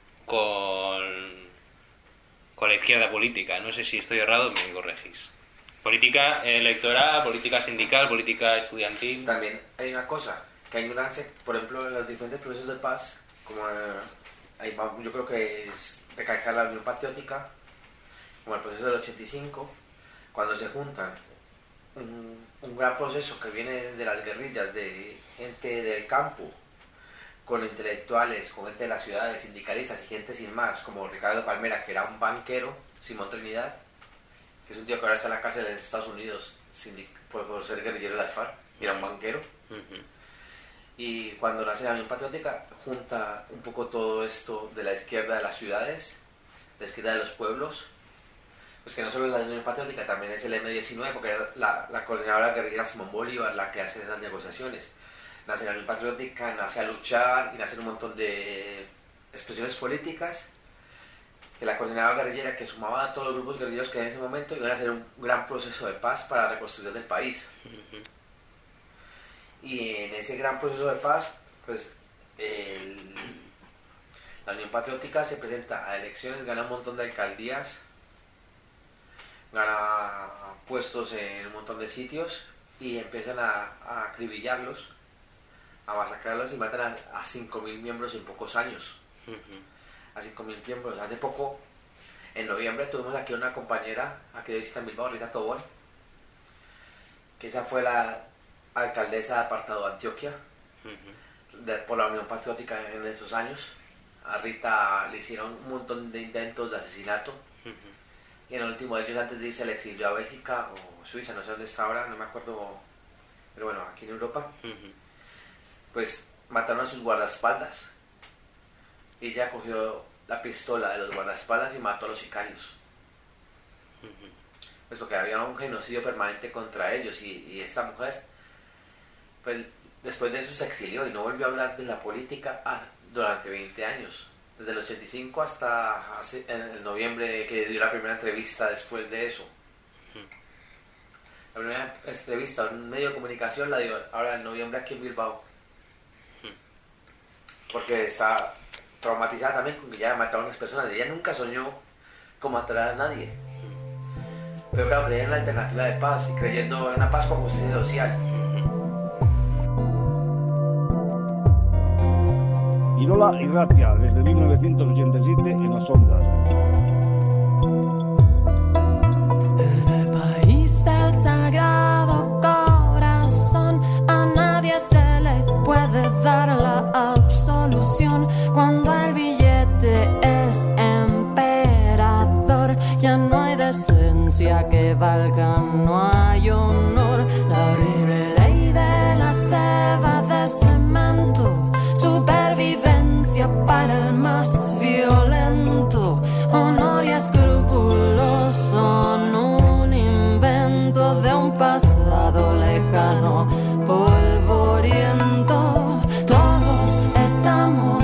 [SPEAKER 8] la izquierda política. No sé si estoy errado, me corregís. Política electoral, política sindical, política estudiantil.
[SPEAKER 7] También hay una cosa, que hay ignorancia, por ejemplo, en los diferentes procesos de paz, como yo creo que es recalcar la Unión Patriótica, como el proceso del 85, cuando se juntan un gran proceso que viene de las guerrillas, de gente del campo, con intelectuales, con gente de las ciudades, sindicalistas y gente sin más, como Ricardo Palmera, que era un banquero, Simón Trinidad, que es un tío que ahora está en la cárcel en Estados Unidos por ser guerrillero de la FARC, y era un banquero. Y cuando nace la Unión Patriótica, junta un poco todo esto de la izquierda de las ciudades, la izquierda de los pueblos, pues que no solo es la Unión Patriótica, también es el M-19, porque era la coordinadora guerrillera Simón Bolívar la que hace esas negociaciones. Nace la Unión Patriótica, nace a luchar y nacen un montón de expresiones políticas, que la coordinadora guerrillera que sumaba a todos los grupos guerrilleros que en ese momento iban a hacer un gran proceso de paz para la reconstrucción del país. Y en ese gran proceso de paz, pues la Unión Patriótica se presenta a elecciones, gana un montón de alcaldías, gana puestos en un montón de sitios y empiezan a acribillarlos, a masacrarlos y matan a 5.000 miembros en pocos años. A 5.000 miembros. Hace poco, en noviembre, tuvimos aquí una compañera, aquí de visita en Bilbao, Rita Tobón, que esa fue la alcaldesa de Apartado de Antioquia, por la Unión Patriótica en esos años. A Rita le hicieron un montón de intentos de asesinato, y en el último de ellos, antes de irse al exilio a Bélgica o Suiza, no sé dónde está ahora, no me acuerdo, pero bueno, aquí en Europa, pues mataron a sus guardaespaldas. Y ella cogió la pistola de los guardaespaldas y mató a los sicarios. Pues porque había un genocidio permanente contra ellos, y esta mujer, pues después de eso se exilió y no volvió a hablar de la política durante 20 años. desde el 85 hasta en el noviembre que dio la primera entrevista después de eso. La primera entrevista en un medio de comunicación la dio ahora en noviembre aquí en Bilbao. Porque está traumatizada también con que ya matado a unas personas. Ella nunca soñó con matar a nadie. Pero claro, creía en la alternativa de paz y creyendo en una paz con justicia social.
[SPEAKER 11] Irola Irratia, desde 1987 en las ondas.
[SPEAKER 9] En el país del Sagrado Corazón a nadie se le puede dar la absolución. Cuando el billete es emperador, ya no hay decencia que valga, no hay honor. La horrible ley de la selva de cemento, supervivencia para el más violento. Honor y escrúpulos son un invento de un pasado lejano, polvoriento. Todos estamos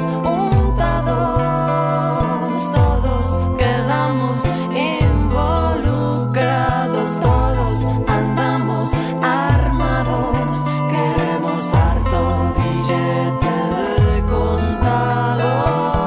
[SPEAKER 9] untados, todos quedamos involucrados, todos andamos armados, queremos harto billete de contado.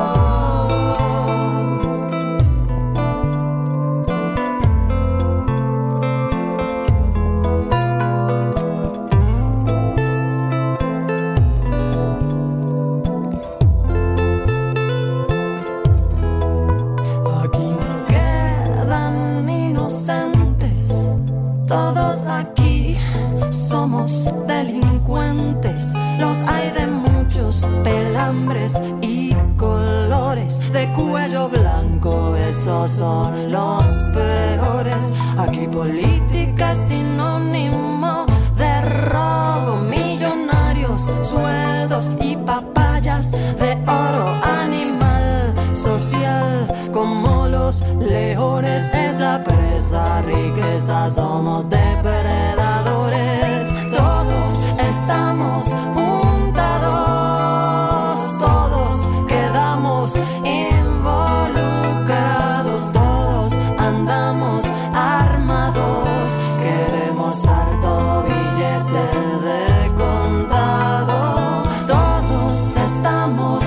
[SPEAKER 9] Aquí no quedan inocentes, todos aquí somos delincuentes. Los hay de muchos pelambres y colores, de cuello blanco, esos son los peores. Aquí política es sinónimo de robo, millonarios, sueldos y papayas de oro, animal social como los leones. Es la presa, riqueza, somos depredadores. Todos estamos juntados, todos quedamos involucrados, todos andamos armados, queremos harto billete de contado. Todos estamos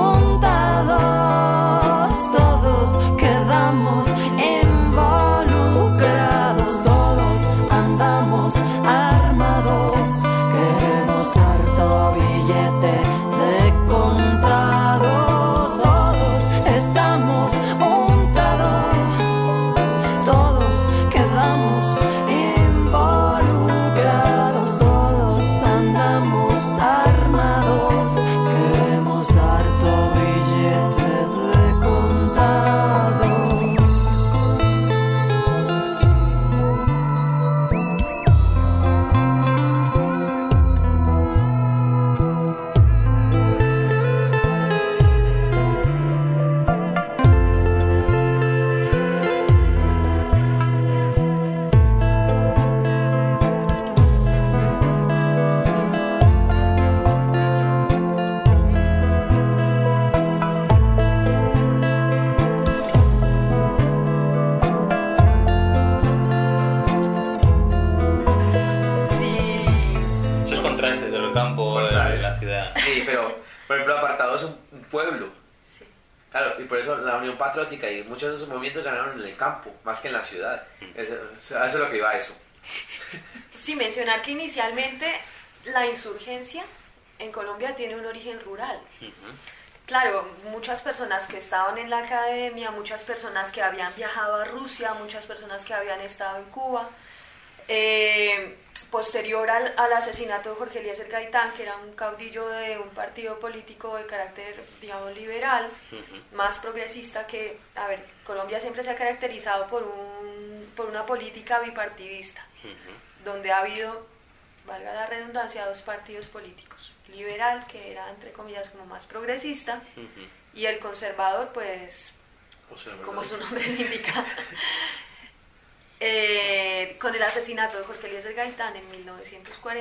[SPEAKER 9] juntados, todos quedamos involucrados, todos andamos armados, queremos harto billete de contado. Todos estamos untados, todos quedamos involucrados, todos andamos armados, queremos harto billete de contado.
[SPEAKER 6] Sí,
[SPEAKER 8] Esos contrastes del campo y de la ciudad.
[SPEAKER 7] Sí, pero por ejemplo Apartado es un pueblo.
[SPEAKER 6] sí.
[SPEAKER 7] Claro, y por eso la Unión Patriótica y muchos de esos movimientos ganaron en el campo, más que en la ciudad. Eso es lo que iba a eso.
[SPEAKER 6] Sí, mencionar que inicialmente la insurgencia en Colombia tiene un origen rural. Claro, muchas personas que estaban en la academia, muchas personas que habían viajado a Rusia, muchas personas que habían estado en Cuba. Posterior al asesinato de Jorge Eliezer Gaitán, que era un caudillo de un partido político de carácter, digamos, liberal, más progresista, que, a ver, Colombia siempre se ha caracterizado por una política bipartidista, donde ha habido, valga la redundancia, dos partidos políticos: liberal, que era entre comillas como más progresista, y el conservador, pues, como su nombre lo indica, con el asesinato de Jorge Eliezer Gaitán en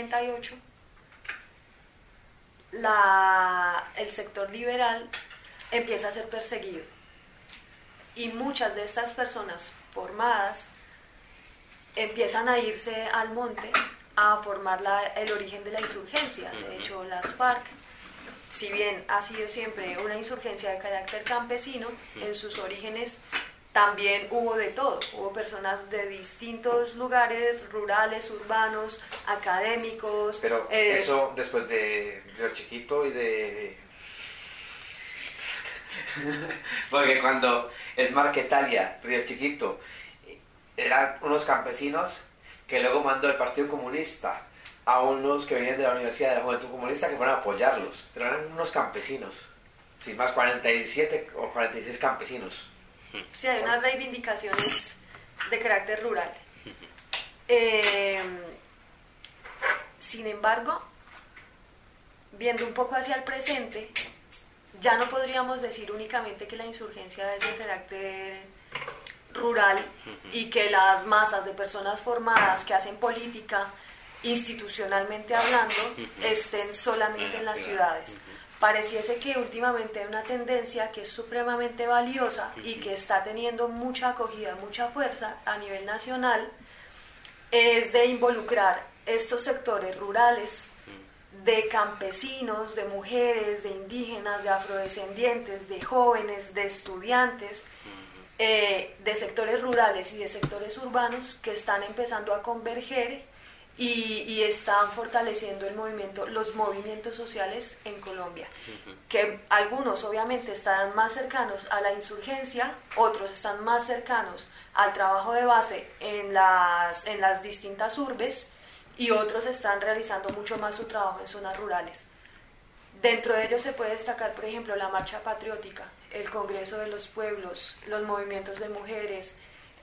[SPEAKER 6] 1948, el sector liberal empieza a ser perseguido. Y muchas de estas personas formadas empiezan a irse al monte a formar el origen de la insurgencia. De hecho, las FARC, si bien ha sido siempre una insurgencia de carácter campesino, en sus orígenes también hubo de todo. Hubo personas de distintos lugares, rurales, urbanos, académicos.
[SPEAKER 7] Pero eso después de Río Chiquito y de... Porque cuando es Marquetalia, Río Chiquito, eran unos campesinos que luego mandó el Partido Comunista a unos que venían de la Universidad de la Juventud Comunista que fueron a apoyarlos, pero eran unos campesinos, sin más, 47 o 46 campesinos.
[SPEAKER 6] Sí, hay unas reivindicaciones de carácter rural. Sin embargo, viendo un poco hacia el presente, ya no podríamos decir únicamente que la insurgencia es de carácter rural y que las masas de personas formadas que hacen política, institucionalmente hablando, estén solamente en las ciudades. Pareciese que últimamente hay una tendencia que es supremamente valiosa y que está teniendo mucha acogida, mucha fuerza a nivel nacional, es de involucrar estos sectores rurales de campesinos, de mujeres, de indígenas, de afrodescendientes, de jóvenes, de estudiantes, de sectores rurales y de sectores urbanos que están empezando a converger y están fortaleciendo los movimientos sociales en Colombia, que algunos obviamente están más cercanos a la insurgencia, otros están más cercanos al trabajo de base en las distintas urbes, y otros están realizando mucho más su trabajo en zonas rurales. Dentro de ellos se puede destacar, por ejemplo, la Marcha Patriótica, el Congreso de los Pueblos, los movimientos de mujeres,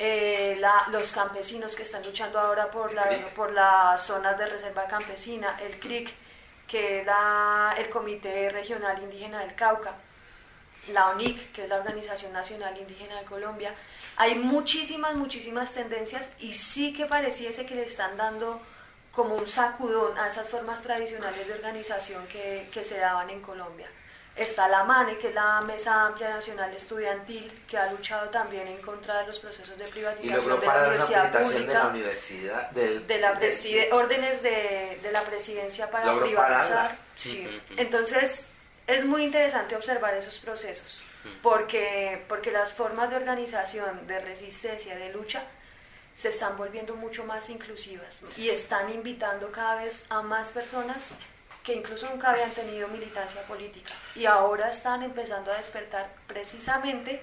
[SPEAKER 6] los campesinos que están luchando ahora por las zonas de reserva campesina, el CRIC, que es el Comité Regional Indígena del Cauca, la ONIC, que es la Organización Nacional Indígena de Colombia. Hay muchísimas tendencias y sí que pareciese que le están dando como un sacudón a esas formas tradicionales de organización que se daban en Colombia. Está la MANE, que es la Mesa Amplia Nacional Estudiantil, que ha luchado también en contra de los procesos de privatización de la universidad pública, órdenes de la presidencia para privatizar. Sí. Entonces, es muy interesante observar esos procesos, porque las formas de organización, de resistencia, de lucha, se están volviendo mucho más inclusivas y están invitando cada vez a más personas que incluso nunca habían tenido militancia política y ahora están empezando a despertar precisamente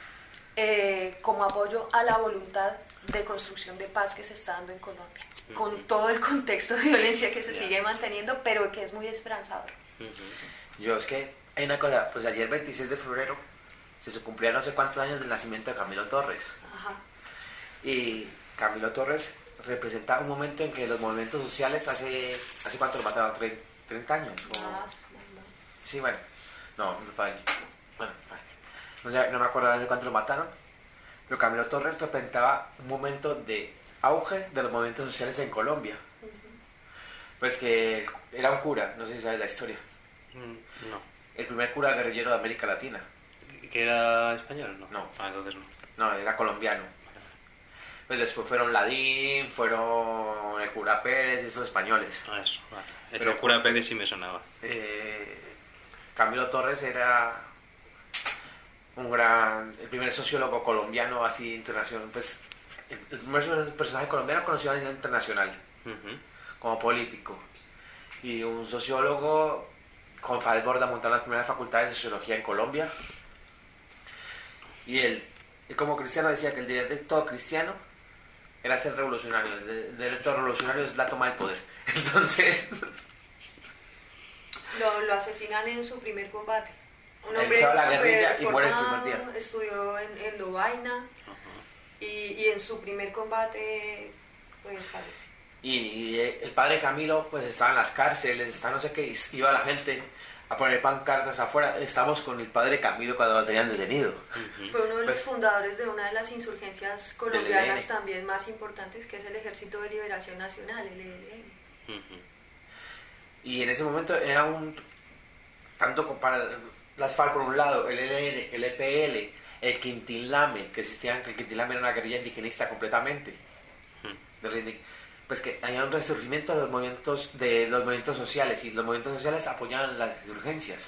[SPEAKER 6] como apoyo a la voluntad de construcción de paz que se está dando en Colombia, con todo el contexto de violencia que se sigue manteniendo, pero que es muy esperanzador.
[SPEAKER 7] Yo es que hay una cosa, pues ayer 26 de febrero se cumplían no sé cuántos años del nacimiento de Camilo Torres.
[SPEAKER 6] Ajá.
[SPEAKER 7] Y Camilo Torres representa un momento en que los movimientos sociales ¿hace cuánto lo mataron? ¿30 años? Sí, bueno, no me acuerdo hace cuánto lo mataron, pero Camilo Torres representaba un momento de auge de los movimientos sociales en Colombia. Pues que era un cura, no sé si sabes la historia.
[SPEAKER 8] No.
[SPEAKER 7] El primer cura guerrillero de América Latina.
[SPEAKER 8] ¿Que era español?
[SPEAKER 7] No.
[SPEAKER 8] Entonces no.
[SPEAKER 7] No, era colombiano. Pues después fueron Ladín, fueron el cura Pérez, esos españoles.
[SPEAKER 8] Eso, vale. Pero el cura Pérez sí me sonaba.
[SPEAKER 7] Camilo Torres era el primer sociólogo colombiano así internacional, pues el primer personaje colombiano conocido a nivel internacional, como político. Y un sociólogo con Fares Borda montaron las primeras facultades de sociología en Colombia. Y él como cristiano decía que el deber de todo cristiano era ser revolucionario. El deber de todo revolucionario es la toma del poder. Entonces
[SPEAKER 6] lo asesinan en su primer combate. Un
[SPEAKER 7] hombre la guerrilla y muere el primer día.
[SPEAKER 6] Estudió en Lovaina y en su primer combate pues fallece.
[SPEAKER 7] Y el padre Camilo pues estaba en las cárceles, no sé qué, iba la gente a poner pancartas afuera. Estamos con el padre Camilo cuando lo tenían detenido.
[SPEAKER 6] Fue uno de los fundadores de una de las insurgencias colombianas también más importantes, que es el Ejército de Liberación Nacional, el ELN.
[SPEAKER 7] Y en ese momento era tanto para las FARC por un lado, el ELN, el EPL, el Quintilame, que existían, que el Quintilame era una guerrilla indigenista completamente, pues que había un resurgimiento de los movimientos sociales, y los movimientos sociales apoyaban las insurgencias.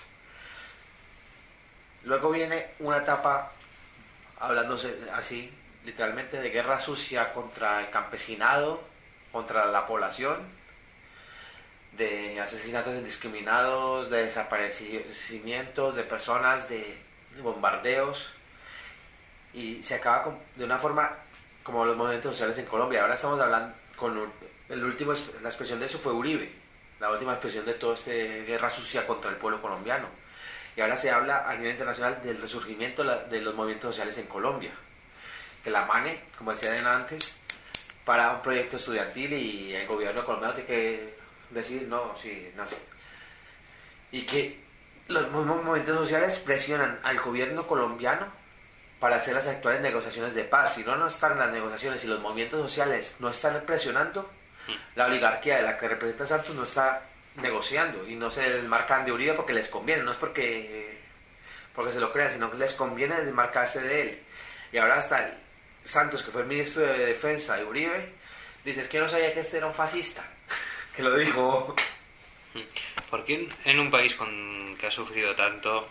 [SPEAKER 7] Luego viene una etapa, hablándose así, literalmente, de guerra sucia contra el campesinado, contra la población, de asesinatos indiscriminados, de desaparecimientos de personas, de bombardeos, y se acaba de una forma como los movimientos sociales en Colombia. Ahora estamos hablando la expresión de eso fue Uribe, la última expresión de toda esta guerra sucia contra el pueblo colombiano. Y ahora se habla a nivel internacional del resurgimiento de los movimientos sociales en Colombia, que la MANE, como decían antes, para un proyecto estudiantil, y el gobierno colombiano tiene que decir no. Y que los movimientos sociales presionan al gobierno colombiano para hacer las actuales negociaciones de paz. Si no están en las negociaciones y los movimientos sociales no están presionando, la oligarquía de la que representa Santos no está negociando, y no se desmarcan de Uribe porque les conviene, no es porque se lo crean, sino que les conviene desmarcarse de él. Y ahora hasta el Santos, que fue el ministro de Defensa de Uribe, dice: es que no sabía que este era un fascista, que lo dijo.
[SPEAKER 8] ¿Por qué en un país que ha sufrido tanto,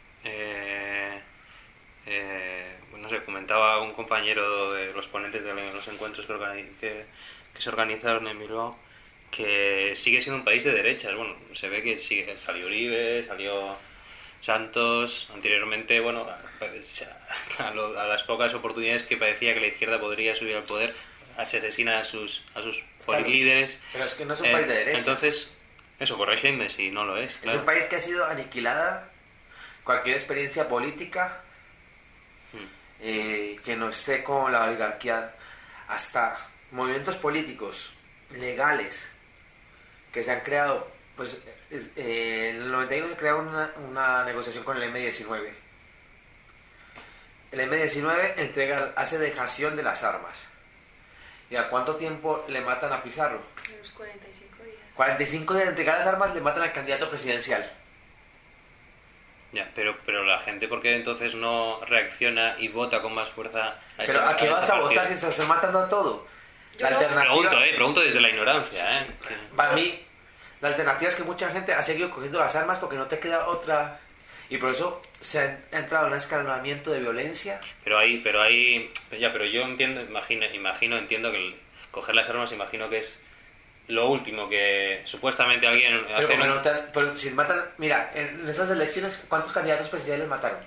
[SPEAKER 8] no sé, comentaba un compañero de los ponentes de los encuentros que se organizaron en Bilbao, que sigue siendo un país de derechas? Bueno, se ve que salió Uribe, salió Santos, anteriormente, bueno, a las pocas oportunidades que parecía que la izquierda podría subir al poder, se asesina a sus líderes.
[SPEAKER 7] Pero es que no es un país de derechas.
[SPEAKER 8] Entonces, eso, corregidme si no lo es. Claro.
[SPEAKER 7] Es un país que ha sido aniquilada cualquier experiencia política que no esté con la oligarquía, hasta movimientos políticos legales que se han creado. Pues en el 91 se creó una negociación con el M-19. El M-19 hace dejación de las armas. ¿Y a cuánto tiempo le matan a Pizarro?
[SPEAKER 6] Unos 45 días.
[SPEAKER 7] 45 días de entregar las armas, le matan al candidato presidencial.
[SPEAKER 8] Ya, pero la gente, ¿por qué entonces no reacciona y vota con más fuerza?
[SPEAKER 7] ¿Pero a qué vas a votar si te estás matando a todo? La alternativa...
[SPEAKER 8] Pregunto desde la ignorancia,
[SPEAKER 7] Para mí, la alternativa es que mucha gente ha seguido cogiendo las armas porque no te queda otra, y por eso se ha entrado en un escalonamiento de violencia.
[SPEAKER 8] Pero yo entiendo que coger las armas, imagino que es lo último que supuestamente alguien hace.
[SPEAKER 7] Pero si matan, mira, en esas elecciones, ¿cuántos candidatos presidenciales mataron?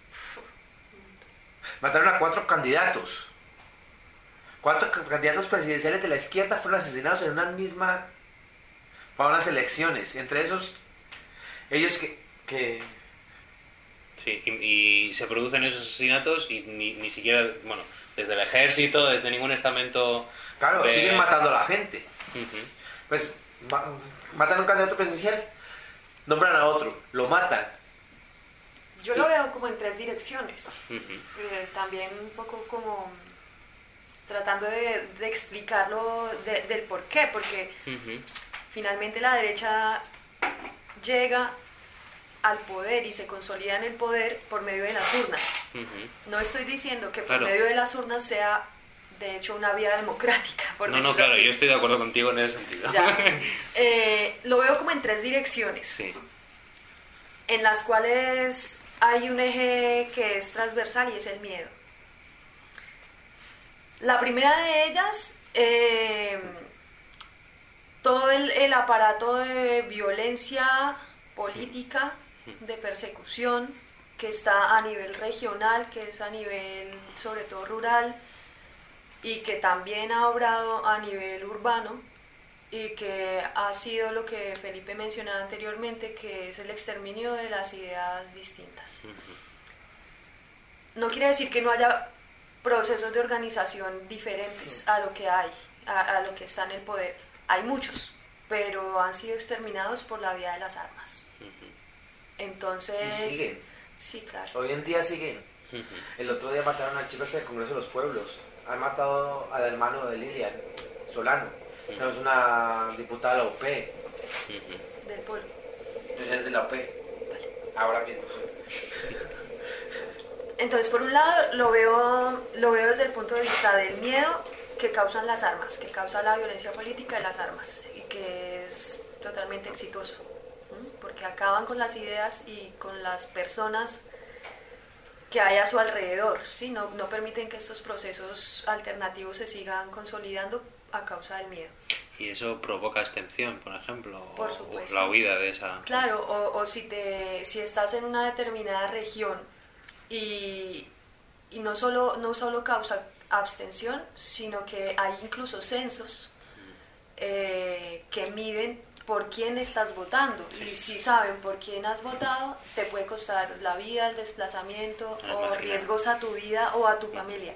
[SPEAKER 7] Mataron a 4 candidatos. 4 candidatos presidenciales de la izquierda fueron asesinados en una misma, para unas elecciones. Entre esos, ellos que
[SPEAKER 8] sí, y se producen esos asesinatos y ni siquiera, bueno, desde el ejército, desde ningún estamento...
[SPEAKER 7] Claro, siguen matando a la gente. Pues matan a un candidato presidencial, nombran a otro, lo matan.
[SPEAKER 6] Yo lo veo como en 3 direcciones. También un poco como tratando de explicarlo del por qué, porque finalmente la derecha llega al poder y se consolida en el poder por medio de las urnas. No estoy diciendo que por medio de las urnas sea de hecho una vía democrática, por decirlo
[SPEAKER 8] claro,
[SPEAKER 6] así.
[SPEAKER 8] yo estoy de acuerdo contigo en ese sentido.
[SPEAKER 6] Lo veo como en 3 direcciones, en las cuales hay un eje que es transversal y es el miedo. La primera de ellas, todo el aparato de violencia política, de persecución, que está a nivel regional, que es a nivel sobre todo rural, y que también ha obrado a nivel urbano, y que ha sido lo que Felipe mencionaba anteriormente, que es el exterminio de las ideas distintas. No quiere decir que no haya procesos de organización diferentes a lo que hay, a lo que está en el poder. Hay muchos, pero han sido exterminados por la vía de las armas. Entonces...
[SPEAKER 7] ¿Y siguen?
[SPEAKER 6] Sí, claro.
[SPEAKER 7] Hoy en día siguen. El otro día mataron al chico del Congreso de los Pueblos. Han matado al hermano de Lilian Solano. No, es una diputada de la UP.
[SPEAKER 6] Del pueblo.
[SPEAKER 7] Pues es de la UP. Vale. Ahora mismo.
[SPEAKER 6] Entonces, por un lado, lo veo desde el punto de vista del miedo que causan las armas, que causa la violencia política de las armas, y que es totalmente exitoso, porque acaban con las ideas y con las personas que hay a su alrededor, ¿sí? No permiten que estos procesos alternativos se sigan consolidando a causa del miedo.
[SPEAKER 8] Y eso provoca abstención, por ejemplo,
[SPEAKER 6] por supuesto.
[SPEAKER 8] O la huida de esa...
[SPEAKER 6] Claro, o si estás en una determinada región y no solo causa abstención, sino que hay incluso censos que miden por quién estás votando, y si saben por quién has votado, te puede costar la vida, el desplazamiento o riesgos a tu vida o a tu familia.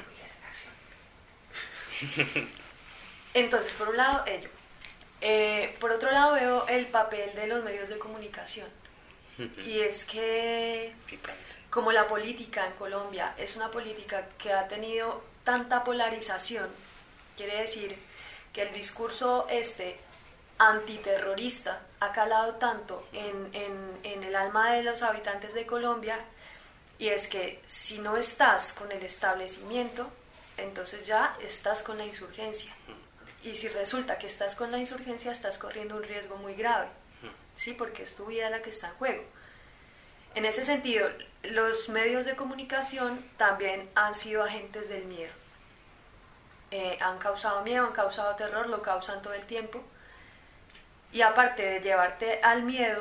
[SPEAKER 6] Entonces, por un lado, ello. Por otro lado, veo el papel de los medios de comunicación, y es que como la política en Colombia es una política que ha tenido tanta polarización, quiere decir que el discurso antiterrorista ha calado tanto en el alma de los habitantes de Colombia, y es que si no estás con el establecimiento, entonces ya estás con la insurgencia, y si resulta que estás con la insurgencia, estás corriendo un riesgo muy grave, ¿sí? Porque es tu vida la que está en juego. En ese sentido, los medios de comunicación también han sido agentes del miedo. Han causado miedo, han causado terror, lo causan todo el tiempo. Y aparte de llevarte al miedo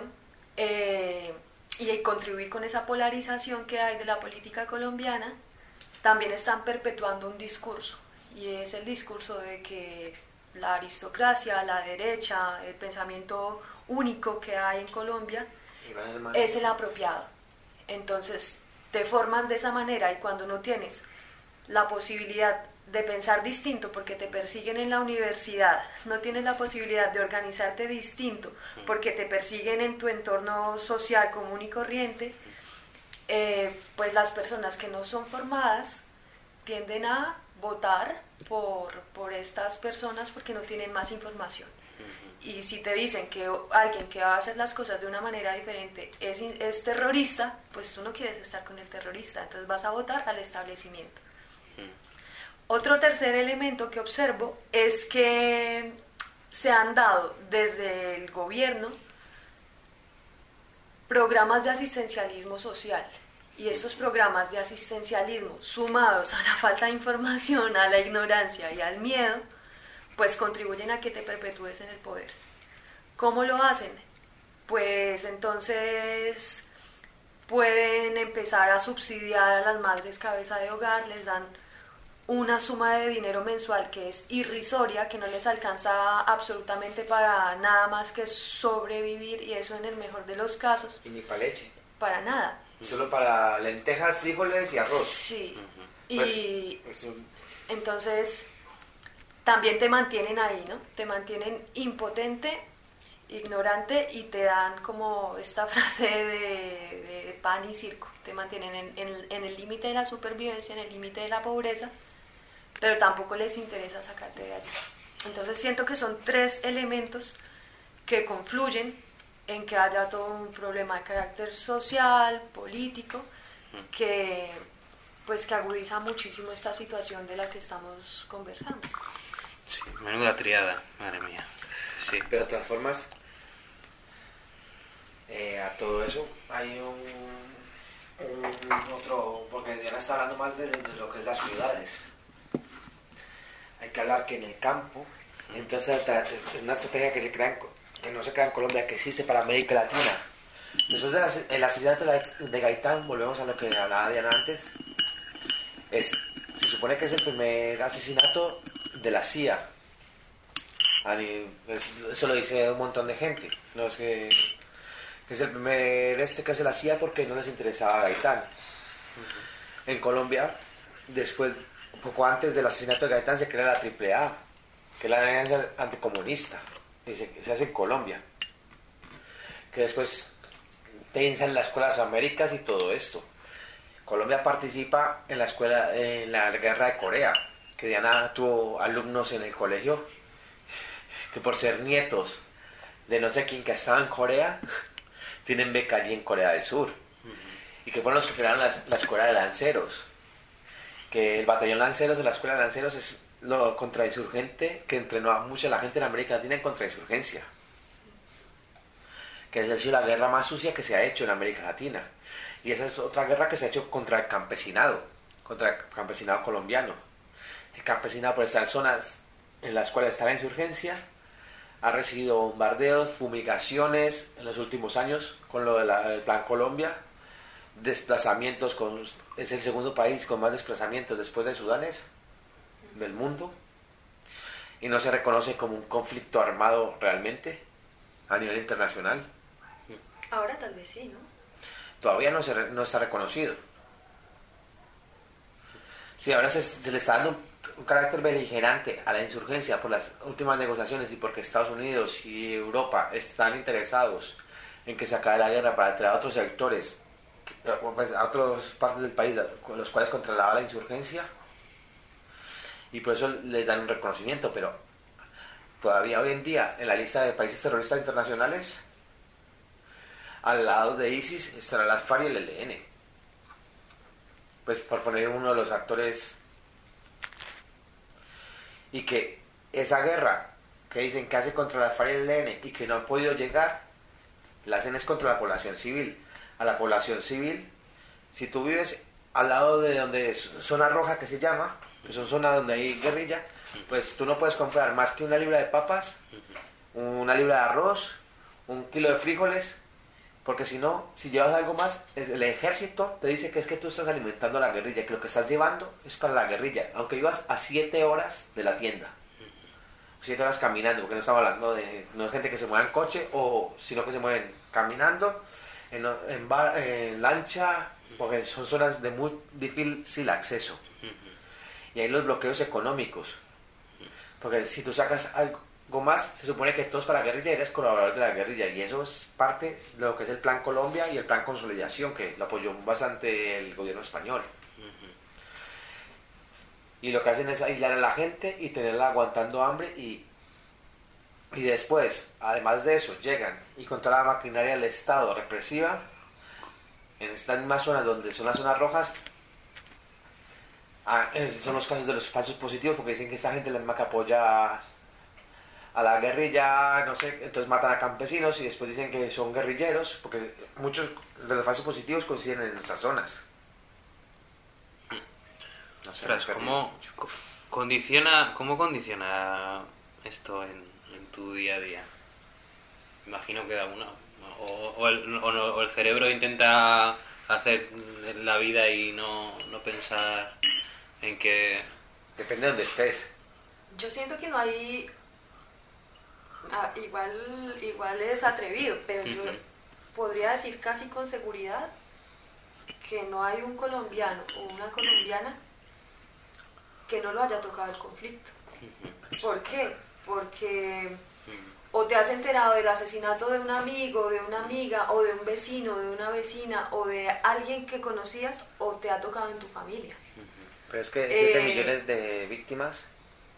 [SPEAKER 6] y contribuir con esa polarización que hay de la política colombiana, también están perpetuando un discurso. Y es el discurso de que la aristocracia, la derecha, el pensamiento único que hay en Colombia es el apropiado. Entonces te forman de esa manera, y cuando no tienes la posibilidad de pensar distinto porque te persiguen en la universidad, no tienes la posibilidad de organizarte distinto porque te persiguen en tu entorno social común y corriente, pues las personas que no son formadas tienden a votar por estas personas porque no tienen más información. Y si te dicen que alguien que va a hacer las cosas de una manera diferente es terrorista, pues tú no quieres estar con el terrorista, entonces vas a votar al establecimiento. Otro tercer elemento que observo es que se han dado desde el gobierno programas de asistencialismo social, y estos programas de asistencialismo, sumados a la falta de información, a la ignorancia y al miedo, pues contribuyen a que te perpetúes en el poder. ¿Cómo lo hacen? Pues entonces pueden empezar a subsidiar a las madres cabeza de hogar, les dan una suma de dinero mensual que es irrisoria, que no les alcanza absolutamente para nada más que sobrevivir, y eso en el mejor de los casos.
[SPEAKER 7] Y ni para leche.
[SPEAKER 6] Para nada.
[SPEAKER 7] Solo para lentejas, frijoles y arroz.
[SPEAKER 6] Sí. Y entonces también te mantienen ahí, ¿no? Te mantienen impotente, ignorante, y te dan como esta frase de pan y circo. Te mantienen en el límite de la supervivencia, en el límite de la pobreza, pero tampoco les interesa sacarte de allí. Entonces siento que son tres elementos que confluyen en que haya todo un problema de carácter social, político, que agudiza muchísimo esta situación de la que estamos conversando.
[SPEAKER 8] Sí, menuda triada, madre mía. Sí.
[SPEAKER 7] Pero de todas formas, a todo eso hay otro, porque Diana está hablando más de lo que es las ciudades. Hay que hablar que en el campo, entonces una estrategia que no se crea en Colombia, que existe para América Latina. Después del asesinato de Gaitán, volvemos a lo que hablaba Diana antes, se supone que es el primer asesinato de la CIA. Eso lo dice un montón de gente. No es que es el primer que hace la CIA porque no les interesaba Gaitán. En Colombia, poco antes del asesinato de Gaitán, se crea la AAA, que es la Alianza Anticomunista. Dice que se hace en Colombia. Que después piensa en la Escuela de las Américas y todo esto. Colombia participa en la guerra de Corea, que Diana tuvo alumnos en el colegio que por ser nietos de no sé quién que estaba en Corea tienen beca allí en Corea del Sur. y que fueron los que crearon la escuela de lanceros. Que el batallón lanceros de la escuela de lanceros es lo contrainsurgente que entrenó a mucha la gente en América Latina en contrainsurgencia. Que ha sido la guerra más sucia que se ha hecho en América Latina. Y esa es otra guerra que se ha hecho contra el campesinado colombiano. El campesinado, por estar en zonas en las cuales está la insurgencia, ha recibido bombardeos, fumigaciones en los últimos años con lo del Plan Colombia, desplazamientos, es el segundo país con más desplazamientos después de Sudán del mundo, y no se reconoce como un conflicto armado realmente a nivel internacional.
[SPEAKER 6] Ahora tal vez sí, ¿no?
[SPEAKER 7] Todavía no está reconocido. Sí, ahora se le está dando un carácter beligerante a la insurgencia por las últimas negociaciones y porque Estados Unidos y Europa están interesados en que se acabe la guerra para atraer a otros sectores, a otras partes del país con los cuales controlaba la insurgencia, y por eso les dan un reconocimiento. Pero todavía hoy en día en la lista de países terroristas internacionales, al lado de ISIS estará las FARC y el ELN, pues por poner uno de los actores. Y que esa guerra que dicen que hace contra las FARC y el ELN y que no han podido llegar, la hacen es contra la población civil. A la población civil, si tú vives al lado de donde es zona roja, que se llama, pues son zonas donde hay guerrilla, pues tú no puedes comprar más que una libra de papas, una libra de arroz, un kilo de frijoles, porque si no, si llevas algo más, el ejército te dice que es que tú estás alimentando a la guerrilla, que lo que estás llevando es para la guerrilla, aunque vivas a 7 horas de la tienda, 7 horas caminando, porque no estamos hablando de gente que se mueva en coche, sino que se mueven caminando, en lancha, porque son zonas de muy difícil acceso. Y hay los bloqueos económicos, porque si tú sacas algo más, se supone que todo es para la guerrilla y eres colaborador de la guerrilla, y eso es parte de lo que es el Plan Colombia y el Plan Consolidación, que lo apoyó bastante el gobierno español. Y lo que hacen es aislar a la gente y tenerla aguantando hambre, y después, además de eso, llegan y con toda la maquinaria del Estado represiva, en estas mismas zonas donde son las zonas rojas, son los casos de los falsos positivos, porque dicen que esta gente es la misma que apoya a la guerrilla, no sé, entonces matan a campesinos y después dicen que son guerrilleros, porque muchos de los falsos positivos coinciden en estas zonas.
[SPEAKER 8] No sé, ¿cómo condiciona esto en tu día a día? Imagino que da una. O el cerebro intenta hacer la vida y no pensar en que...
[SPEAKER 7] Depende de donde estés.
[SPEAKER 6] Yo siento que no hay... igual es atrevido, pero yo podría decir casi con seguridad que no hay un colombiano o una colombiana que no lo haya tocado el conflicto. ¿Por qué? Porque o te has enterado del asesinato de un amigo, de una amiga, o de un vecino, de una vecina, o de alguien que conocías, o te ha tocado en tu familia.
[SPEAKER 7] Pero es que 7 millones de víctimas,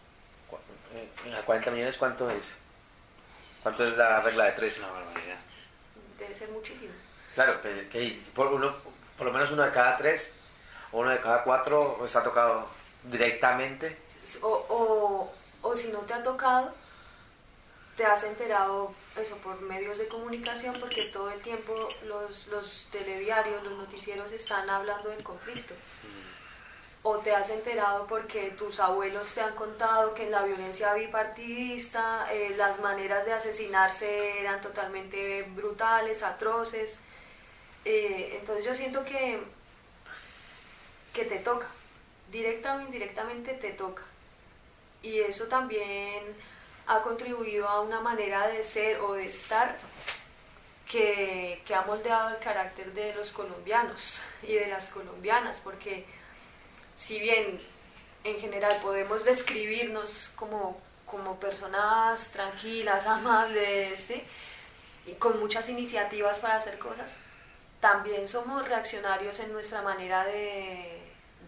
[SPEAKER 7] 40 millones, ¿cuánto es? ¿Cuánto es la regla de 3?
[SPEAKER 8] Una barbaridad.
[SPEAKER 6] Debe ser muchísimo.
[SPEAKER 7] Claro, que por lo menos uno de cada 3 o uno de cada 4 está tocado directamente.
[SPEAKER 6] O si no te ha tocado, te has enterado eso por medios de comunicación, porque todo el tiempo los telediarios, los noticieros están hablando del conflicto. O te has enterado porque tus abuelos te han contado que en la violencia bipartidista las maneras de asesinarse eran totalmente brutales, atroces. Entonces yo siento que te toca, directa o indirectamente te toca. Y eso también ha contribuido a una manera de ser o de estar que ha moldeado el carácter de los colombianos y de las colombianas, porque si bien en general podemos describirnos como personas tranquilas, amables, ¿sí?, y con muchas iniciativas para hacer cosas, también somos reaccionarios en nuestra manera de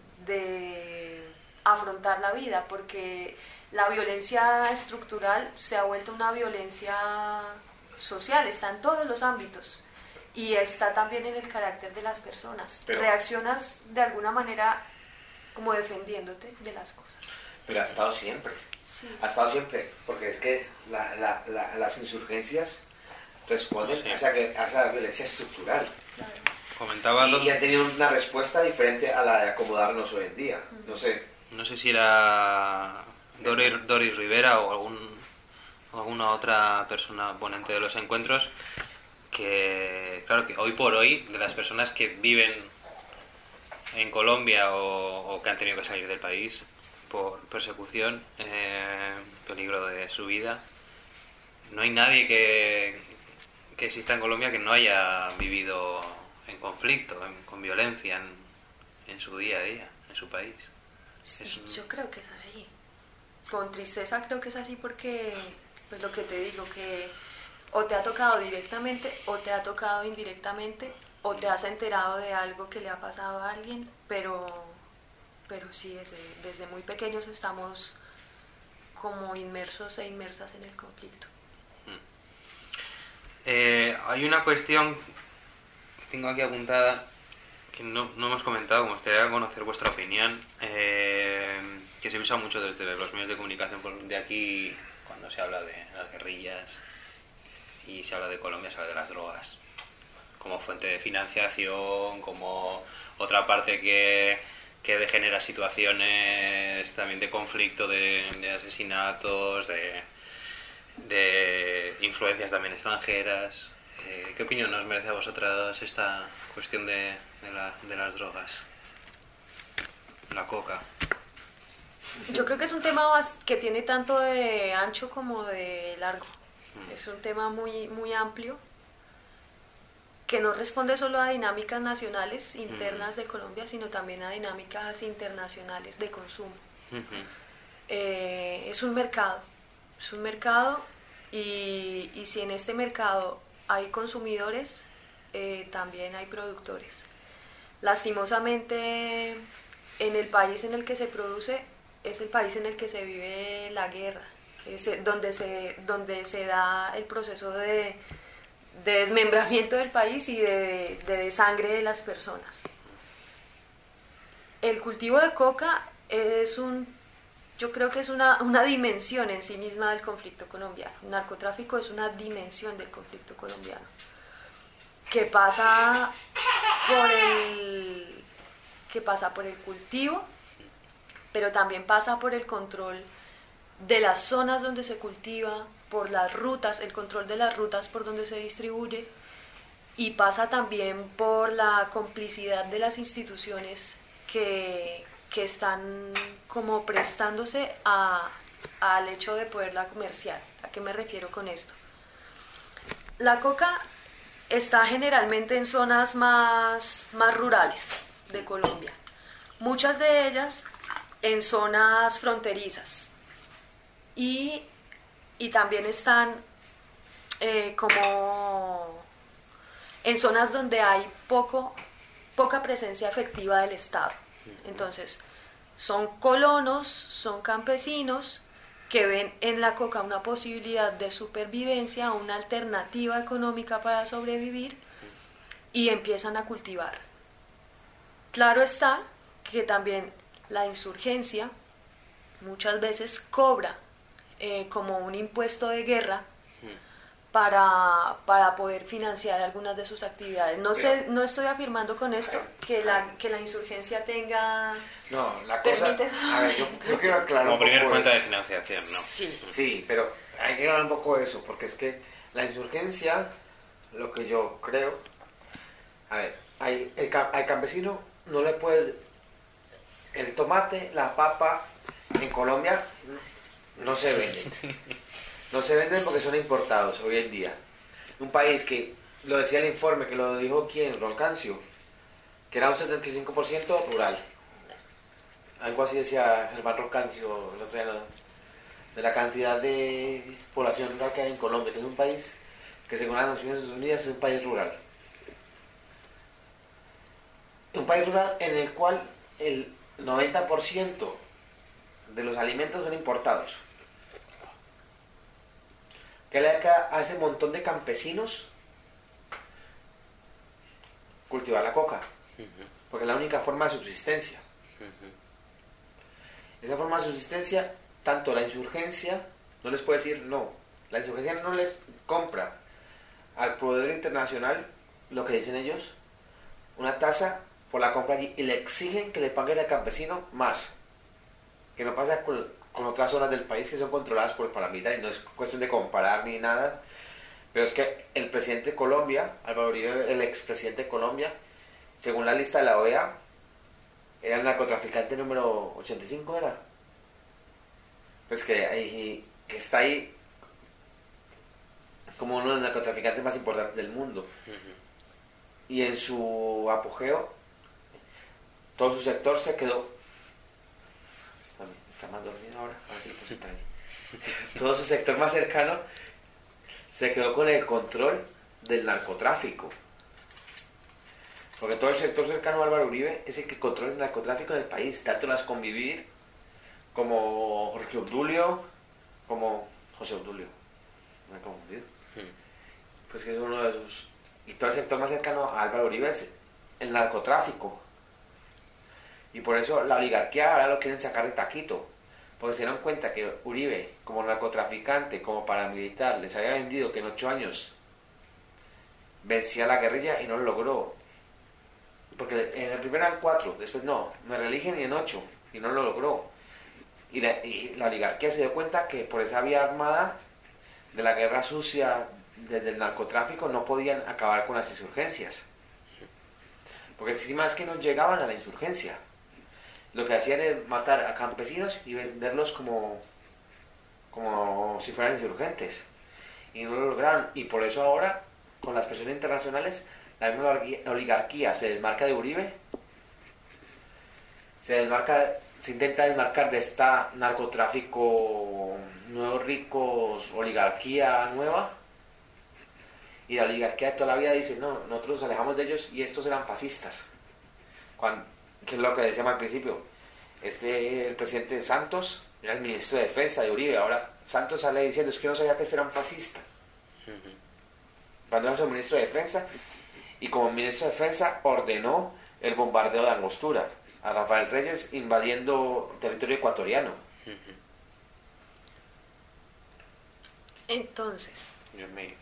[SPEAKER 6] afrontar la vida, porque la violencia estructural se ha vuelto una violencia social, está en todos los ámbitos, Y está también en el carácter de las personas.
[SPEAKER 7] Pero,
[SPEAKER 6] reaccionas de alguna manera como defendiéndote de las cosas.
[SPEAKER 7] Pero ha estado siempre.
[SPEAKER 6] Sí.
[SPEAKER 7] Ha estado siempre, porque es que las insurgencias responden a esa violencia estructural.
[SPEAKER 6] Claro.
[SPEAKER 8] Comentaba
[SPEAKER 7] y han tenido una respuesta diferente a la de acomodarnos hoy en día.
[SPEAKER 8] No sé si era Doris Rivera o alguna otra persona ponente de los encuentros, que claro que hoy por hoy, de las personas que viven en Colombia o que han tenido que salir del país por persecución, peligro de su vida, no hay nadie que exista en Colombia que no haya vivido en conflicto, con violencia en su día a día, en su país.
[SPEAKER 6] Sí, yo creo que es así. Con tristeza creo que es así porque, pues lo que te digo, que o te ha tocado directamente o te ha tocado indirectamente o te has enterado de algo que le ha pasado a alguien, pero sí, desde muy pequeños estamos como inmersos e inmersas en el conflicto.
[SPEAKER 8] Hay una cuestión que tengo aquí apuntada que no hemos comentado, me gustaría conocer vuestra opinión, que se usa mucho desde los medios de comunicación de aquí cuando se habla de las guerrillas y se habla de Colombia, se habla de las drogas como fuente de financiación, como otra parte que genera situaciones también de conflicto, de asesinatos, de influencias también extranjeras. ¿Qué opinión nos merece a vosotras esta cuestión de las drogas? La coca.
[SPEAKER 6] Yo creo que es un tema que tiene tanto de ancho como de largo. Es un tema muy, muy amplio que no responde solo a dinámicas nacionales internas de Colombia, sino también a dinámicas internacionales de consumo. Es un mercado y si en este mercado hay consumidores, también hay productores. Lastimosamente, en el país en el que se produce es el país en el que se vive la guerra, donde se da el proceso de desmembramiento del país y de desangre de las personas. El cultivo de coca yo creo que es una dimensión en sí misma del conflicto colombiano. El narcotráfico es una dimensión del conflicto colombiano que pasa por el cultivo, pero también pasa por el control de las zonas donde se cultiva, por las rutas, el control de las rutas por donde se distribuye, y pasa también por la complicidad de las instituciones que están como prestándose al hecho de poderla comerciar. ¿A qué me refiero con esto? La coca está generalmente en zonas más rurales de Colombia, muchas de ellas en zonas fronterizas, y también están como en zonas donde hay poca presencia efectiva del Estado. Entonces, son colonos, son campesinos que ven en la coca una posibilidad de supervivencia, una alternativa económica para sobrevivir, y empiezan a cultivar. Claro está que también la insurgencia muchas veces cobra como un impuesto de guerra para poder financiar algunas de sus actividades. No estoy afirmando con esto que la insurgencia tenga...
[SPEAKER 7] No, la cosa... A ver, yo quiero aclarar
[SPEAKER 8] como
[SPEAKER 7] un poco
[SPEAKER 8] primera fuente
[SPEAKER 7] eso.
[SPEAKER 8] de financiación, ¿no?
[SPEAKER 7] Sí, pero hay que aclarar un poco eso, porque es que la insurgencia, lo que yo creo... A ver, al campesino no le puedes... El tomate, la papa, en Colombia no se venden. No se venden porque son importados hoy en día. Un país que, lo decía el informe, que lo dijo ¿quién? Roncancio, que era un 75% rural. Algo así decía Germán Roncancio, de la cantidad de población rural que hay en Colombia, que es un país que según las Naciones Unidas es un país rural. Un país rural en el cual el 90% de los alimentos son importados. Que le da a ese montón de campesinos cultivar la coca, porque es la única forma de subsistencia. Esa forma de subsistencia, tanto la insurgencia, no les puede decir no. La insurgencia no les compra al proveedor internacional, lo que dicen ellos, una tasa por la compra allí, y le exigen que le paguen al campesino más. Que no pasa con otras zonas del país que son controladas por el paramilitar, y no es cuestión de comparar ni nada. Pero es que el presidente de Colombia, Álvaro Uribe, el expresidente de Colombia, según la lista de la OEA, era el narcotraficante número 85, ¿era? Pues que está ahí como uno de los narcotraficantes más importantes del mundo. Y en su apogeo, todo su sector se quedó... Está más dormido ahora, sí, pues está ahí. Todo su sector más cercano se quedó con el control del narcotráfico. Porque todo el sector cercano a Álvaro Uribe es el que controla el narcotráfico en el país, tanto las Convivir como Jorge Obdulio, como José Obdulio. Me he confundido. Pues que es uno de sus... Y todo el sector más cercano a Álvaro Uribe es el narcotráfico. Y por eso la oligarquía ahora lo quieren sacar de taquito. Porque se dieron cuenta que Uribe, como narcotraficante, como paramilitar, les había vendido que en 8 años vencía la guerrilla y no lo logró. Porque en el primero eran 4, después no, me reeligen y en 8, y no lo logró. Y la oligarquía se dio cuenta que por esa vía armada de la guerra sucia desde el narcotráfico no podían acabar con las insurgencias. Porque encima es que no llegaban a la insurgencia. Lo que hacían es matar a campesinos y venderlos como si fueran insurgentes. Y no lo lograron. Y por eso ahora, con las presiones internacionales, la misma oligarquía se desmarca de Uribe, se intenta desmarcar de esta narcotráfico, nuevos ricos, oligarquía nueva, y la oligarquía de toda la vida dice, no, nosotros nos alejamos de ellos y estos eran fascistas. Que es lo que decíamos al principio, el presidente Santos era el ministro de Defensa de Uribe, ahora Santos sale diciendo, es que no sabía que este era un fascista. Cuando era su ministro de Defensa, y como ministro de Defensa ordenó el bombardeo de Angostura a Rafael Reyes invadiendo territorio ecuatoriano.
[SPEAKER 6] Entonces,
[SPEAKER 8] Dios mío.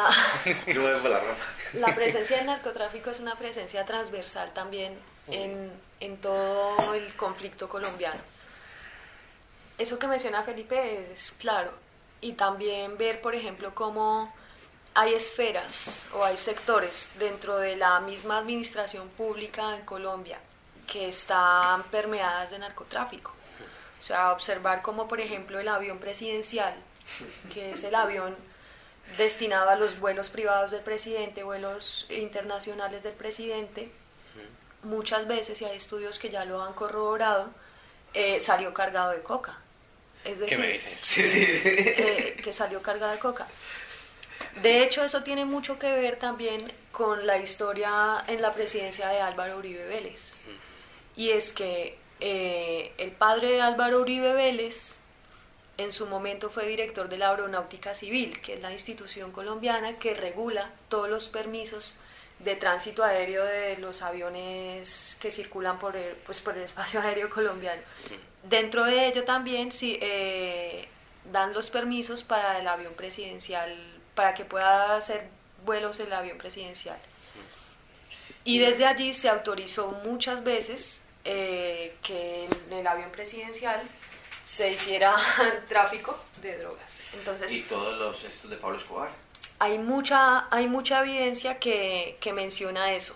[SPEAKER 6] La presencia del narcotráfico es una presencia transversal también en todo el conflicto colombiano. Eso que menciona Felipe es claro, y también ver, por ejemplo, cómo hay esferas o hay sectores dentro de la misma administración pública en Colombia que están permeadas de narcotráfico. O sea, observar como, por ejemplo, el avión presidencial, que es el avión destinado a los vuelos privados del presidente, vuelos internacionales del presidente, muchas veces, y hay estudios que ya lo han corroborado, salió cargado de coca. Es decir,
[SPEAKER 8] ¿qué me dices?
[SPEAKER 6] Que salió cargado de coca. De hecho, eso tiene mucho que ver también con la historia en la presidencia de Álvaro Uribe Vélez. Y es que el padre de Álvaro Uribe Vélez en su momento fue director de la Aeronáutica Civil, que es la institución colombiana que regula todos los permisos de tránsito aéreo de los aviones que circulan por el espacio aéreo colombiano. Dentro de ello también dan los permisos para el avión presidencial, para que pueda hacer vuelos el avión presidencial. Y desde allí se autorizó muchas veces que en el avión presidencial se hiciera tráfico de drogas. Entonces,
[SPEAKER 7] y todos estos de Pablo Escobar.
[SPEAKER 6] Hay mucha evidencia que menciona eso.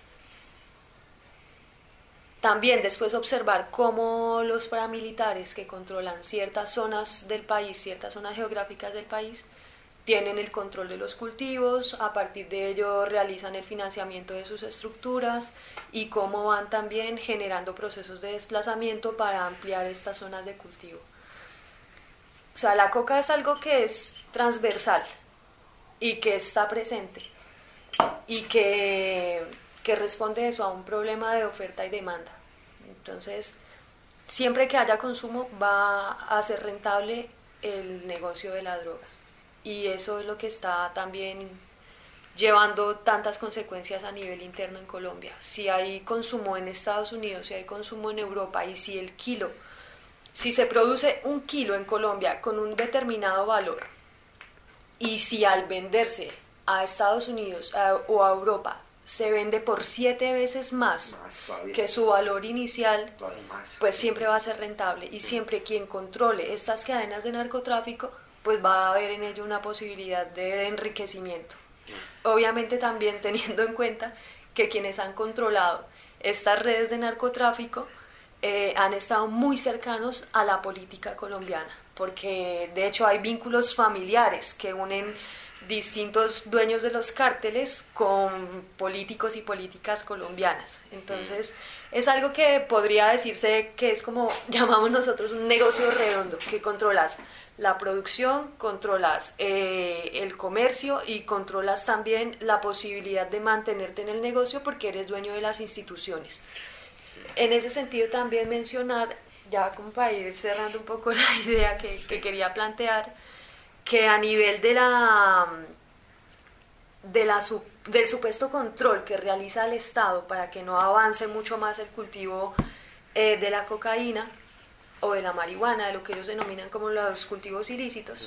[SPEAKER 6] También después observar cómo los paramilitares que controlan ciertas zonas del país, ciertas zonas geográficas del país, tienen el control de los cultivos, a partir de ello realizan el financiamiento de sus estructuras y cómo van también generando procesos de desplazamiento para ampliar estas zonas de cultivo. O sea, la coca es algo que es transversal y que está presente y que responde eso a un problema de oferta y demanda. Entonces, siempre que haya consumo va a ser rentable el negocio de la droga. Y eso es lo que está también llevando tantas consecuencias a nivel interno en Colombia. Si hay consumo en Estados Unidos, si hay consumo en Europa y si se produce 1 kilo en Colombia con un determinado valor y si al venderse a Estados Unidos o a Europa se vende por 7 veces más que su valor inicial, pues siempre va a ser rentable, y siempre quien controle estas cadenas de narcotráfico, pues va a haber en ello una posibilidad de enriquecimiento. Obviamente también teniendo en cuenta que quienes han controlado estas redes de narcotráfico han estado muy cercanos a la política colombiana, porque de hecho hay vínculos familiares que unen distintos dueños de los cárteles con políticos y políticas colombianas. Entonces es algo que podría decirse que es como llamamos nosotros un negocio redondo, que controlas la producción, controlas el comercio y controlas también la posibilidad de mantenerte en el negocio porque eres dueño de las instituciones. En ese sentido también mencionar, ya como para ir cerrando un poco la idea que quería plantear, que a nivel del supuesto control que realiza el Estado para que no avance mucho más el cultivo de la cocaína o de la marihuana, de lo que ellos denominan como los cultivos ilícitos,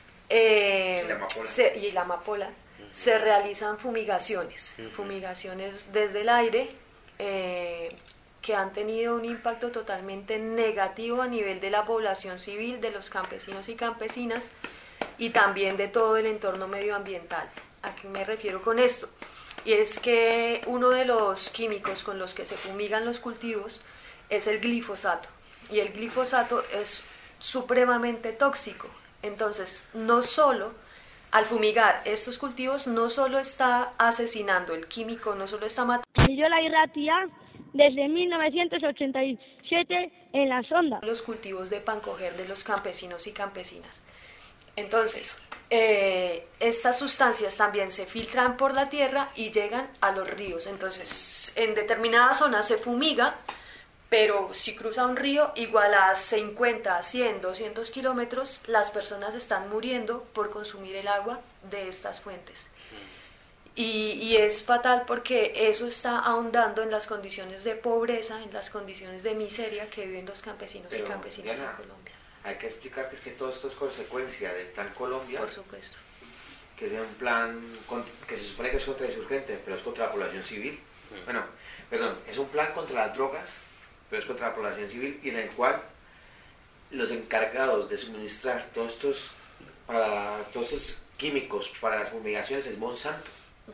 [SPEAKER 6] y la amapola, se realizan fumigaciones desde el aire, que han tenido un impacto totalmente negativo a nivel de la población civil, de los campesinos y campesinas, y también de todo el entorno medioambiental. ¿A qué me refiero con esto? Y es que uno de los químicos con los que se fumigan los cultivos es el glifosato, y el glifosato es supremamente tóxico. Entonces, no solo al fumigar estos cultivos, no solo está asesinando el químico, no solo está matando.
[SPEAKER 12] Yola Irratia, desde 1987 en la sonda.
[SPEAKER 6] Los cultivos de pancoger de los campesinos y campesinas. Entonces, estas sustancias también se filtran por la tierra y llegan a los ríos. Entonces, en determinadas zonas se fumiga, pero si cruza un río, igual a 50, 100, 200 kilómetros, las personas están muriendo por consumir el agua de estas fuentes. Y es fatal porque eso está ahondando en las condiciones de pobreza, en las condiciones de miseria que viven los campesinos y campesinas en Colombia.
[SPEAKER 7] Hay que explicar que es que todo esto es consecuencia del Plan Colombia.
[SPEAKER 6] Por supuesto.
[SPEAKER 7] Que es un plan que se supone que es contra insurgentes, pero es contra la población civil. Bueno, perdón, es un plan contra las drogas, pero es contra la población civil, y en el cual los encargados de suministrar todos estos químicos para las fumigaciones es Monsanto.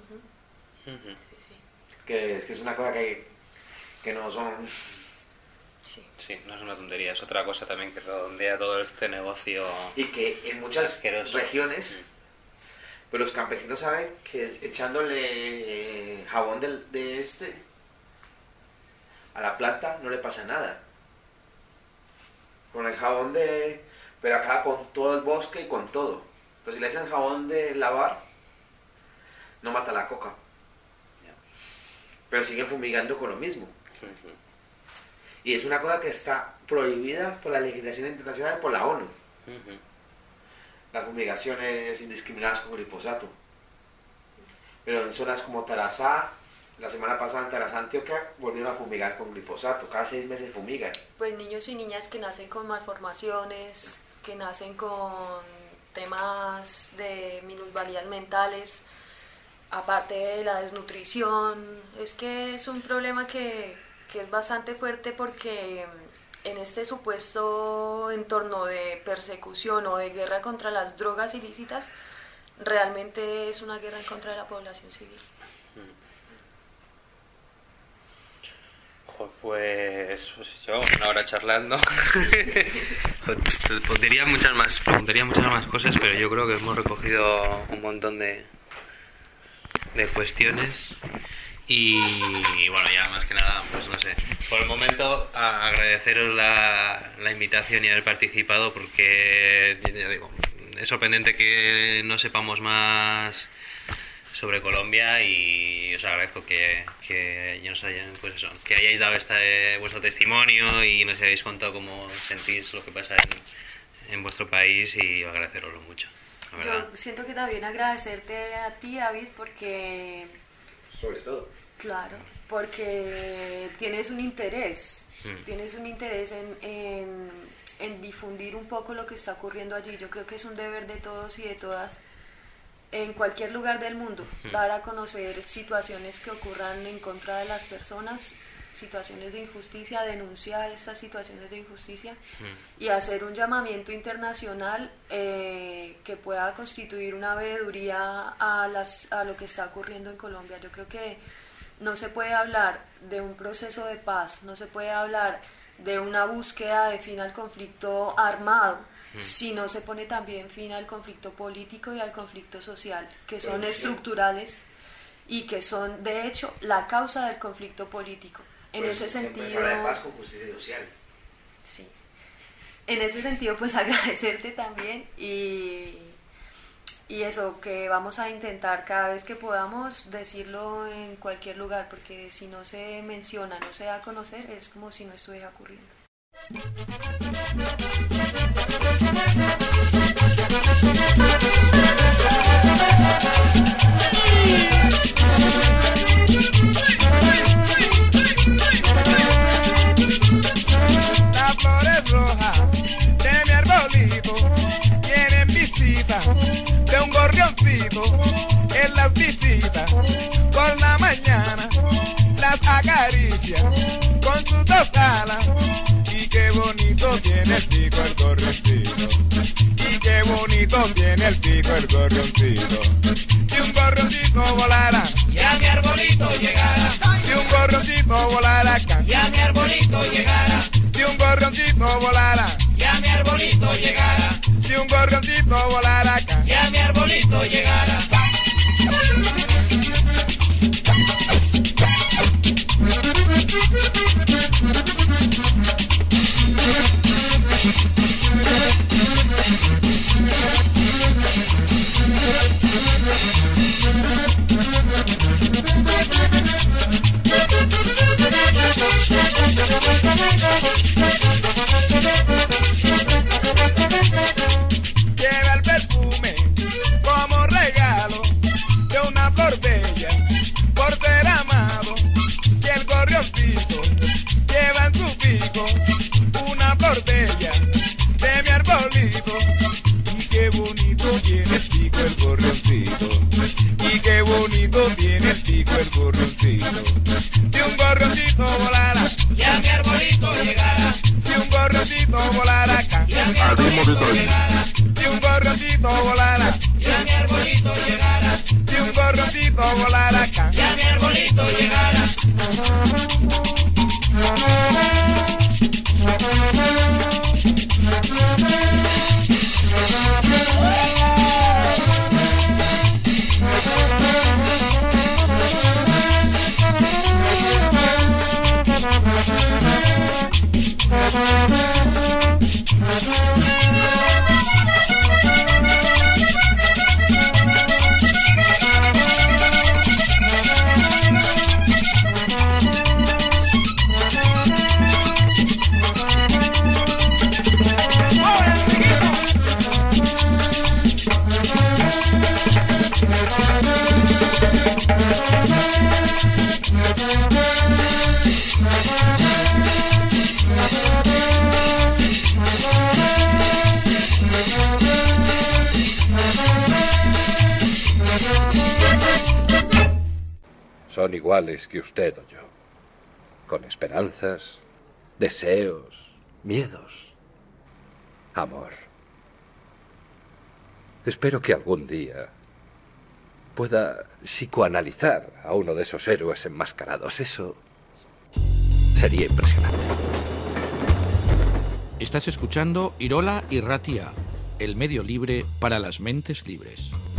[SPEAKER 7] Que es una cosa que no son...
[SPEAKER 8] Sí, no es una tontería, es otra cosa también que redondea todo este negocio.
[SPEAKER 7] Y que en muchas
[SPEAKER 8] asqueroso.
[SPEAKER 7] Regiones, pero los campesinos saben que echándole jabón a la planta no le pasa nada. Con el jabón pero acá con todo el bosque y con todo. Pero si le echan jabón de lavar, no mata la coca. Pero siguen fumigando con lo mismo. Y es una cosa que está prohibida por la legislación internacional y por la ONU. Las fumigaciones indiscriminadas con glifosato. Pero en zonas como Tarazá, la semana pasada en Tarazá, Antioquia, volvieron a fumigar con glifosato. Cada 6 meses fumigan.
[SPEAKER 6] Pues niños y niñas que nacen con malformaciones, que nacen con temas de minusvalías mentales, aparte de la desnutrición, es que es un problema que es bastante fuerte, porque en este supuesto entorno de persecución o de guerra contra las drogas ilícitas, realmente es una guerra en contra de la población civil.
[SPEAKER 8] Pues llevamos una hora charlando. Preguntaría muchas más cosas, pero yo creo que hemos recogido un montón de cuestiones. Y bueno, ya más que nada, pues no sé, por el momento agradeceros la invitación y haber participado, porque ya digo, es sorprendente que no sepamos más sobre Colombia, y os agradezco que nos hayan, pues eso, que hayáis dado vuestro testimonio y nos hayáis contado cómo sentís lo que pasa en vuestro país, y agradeceroslo mucho.
[SPEAKER 6] Yo siento que también agradecerte a ti, David, porque...
[SPEAKER 7] Sobre todo.
[SPEAKER 6] Claro, porque tienes un interés en difundir un poco lo que está ocurriendo allí. Yo creo que es un deber de todos y de todas en cualquier lugar del mundo, dar a conocer situaciones que ocurran en contra de las personas, situaciones de injusticia, denunciar estas situaciones de injusticia y hacer un llamamiento internacional que pueda constituir una veeduría a lo que está ocurriendo en Colombia. Yo creo que no se puede hablar de un proceso de paz, no se puede hablar de una búsqueda de fin al conflicto armado si no se pone también fin al conflicto político y al conflicto social, que son estructurales y que son de hecho la causa del conflicto político. En ese sentido,
[SPEAKER 7] se habla de paz con justicia social.
[SPEAKER 6] Sí. En ese sentido, pues agradecerte también y eso, que vamos a intentar cada vez que podamos decirlo en cualquier lugar, porque si no se menciona, no se da a conocer, es como si no estuviera ocurriendo.
[SPEAKER 13] Las flores rojas de mi arbolito tienen visita de un gorrioncito. Él las visita por la mañana, las acaricia con sus dos alas. Y qué bonito tiene el pico el gorrioncito, y qué bonito tiene el pico el gorrioncito. Si un gorrioncito volara,
[SPEAKER 14] y a mi arbolito llegara.
[SPEAKER 13] Si un gorrioncito volara,
[SPEAKER 14] y a mi arbolito llegara.
[SPEAKER 13] Si un gorrioncito volara,
[SPEAKER 14] y a mi arbolito llegara.
[SPEAKER 13] Si un gorrioncito volara,
[SPEAKER 14] y a mi arbolito llegara.
[SPEAKER 13] Lleva el perfume como regalo de una flor bella por ser amado, y el gorrioncito lleva en su pico una flor bella de mi arbolito. Y qué bonito tiene el pico el gorrioncito, y qué bonito tiene el pico el gorrioncito. Si un gorrioncito volara,
[SPEAKER 14] y a mi arbolito llegara.
[SPEAKER 13] Si un gorrioncito volara,
[SPEAKER 14] y a mi arbolito llegara.
[SPEAKER 13] Si un gorrioncito volara,
[SPEAKER 14] y a mi arbolito llegara.
[SPEAKER 13] Si un gorrioncito volara,
[SPEAKER 14] y a mi arbolito llegara.
[SPEAKER 2] Son iguales que usted o yo, con esperanzas, deseos, miedos, amor. Espero que algún día pueda psicoanalizar a uno de esos héroes enmascarados. Eso sería impresionante.
[SPEAKER 10] Estás escuchando Irola y Ratia, el medio libre para las mentes libres.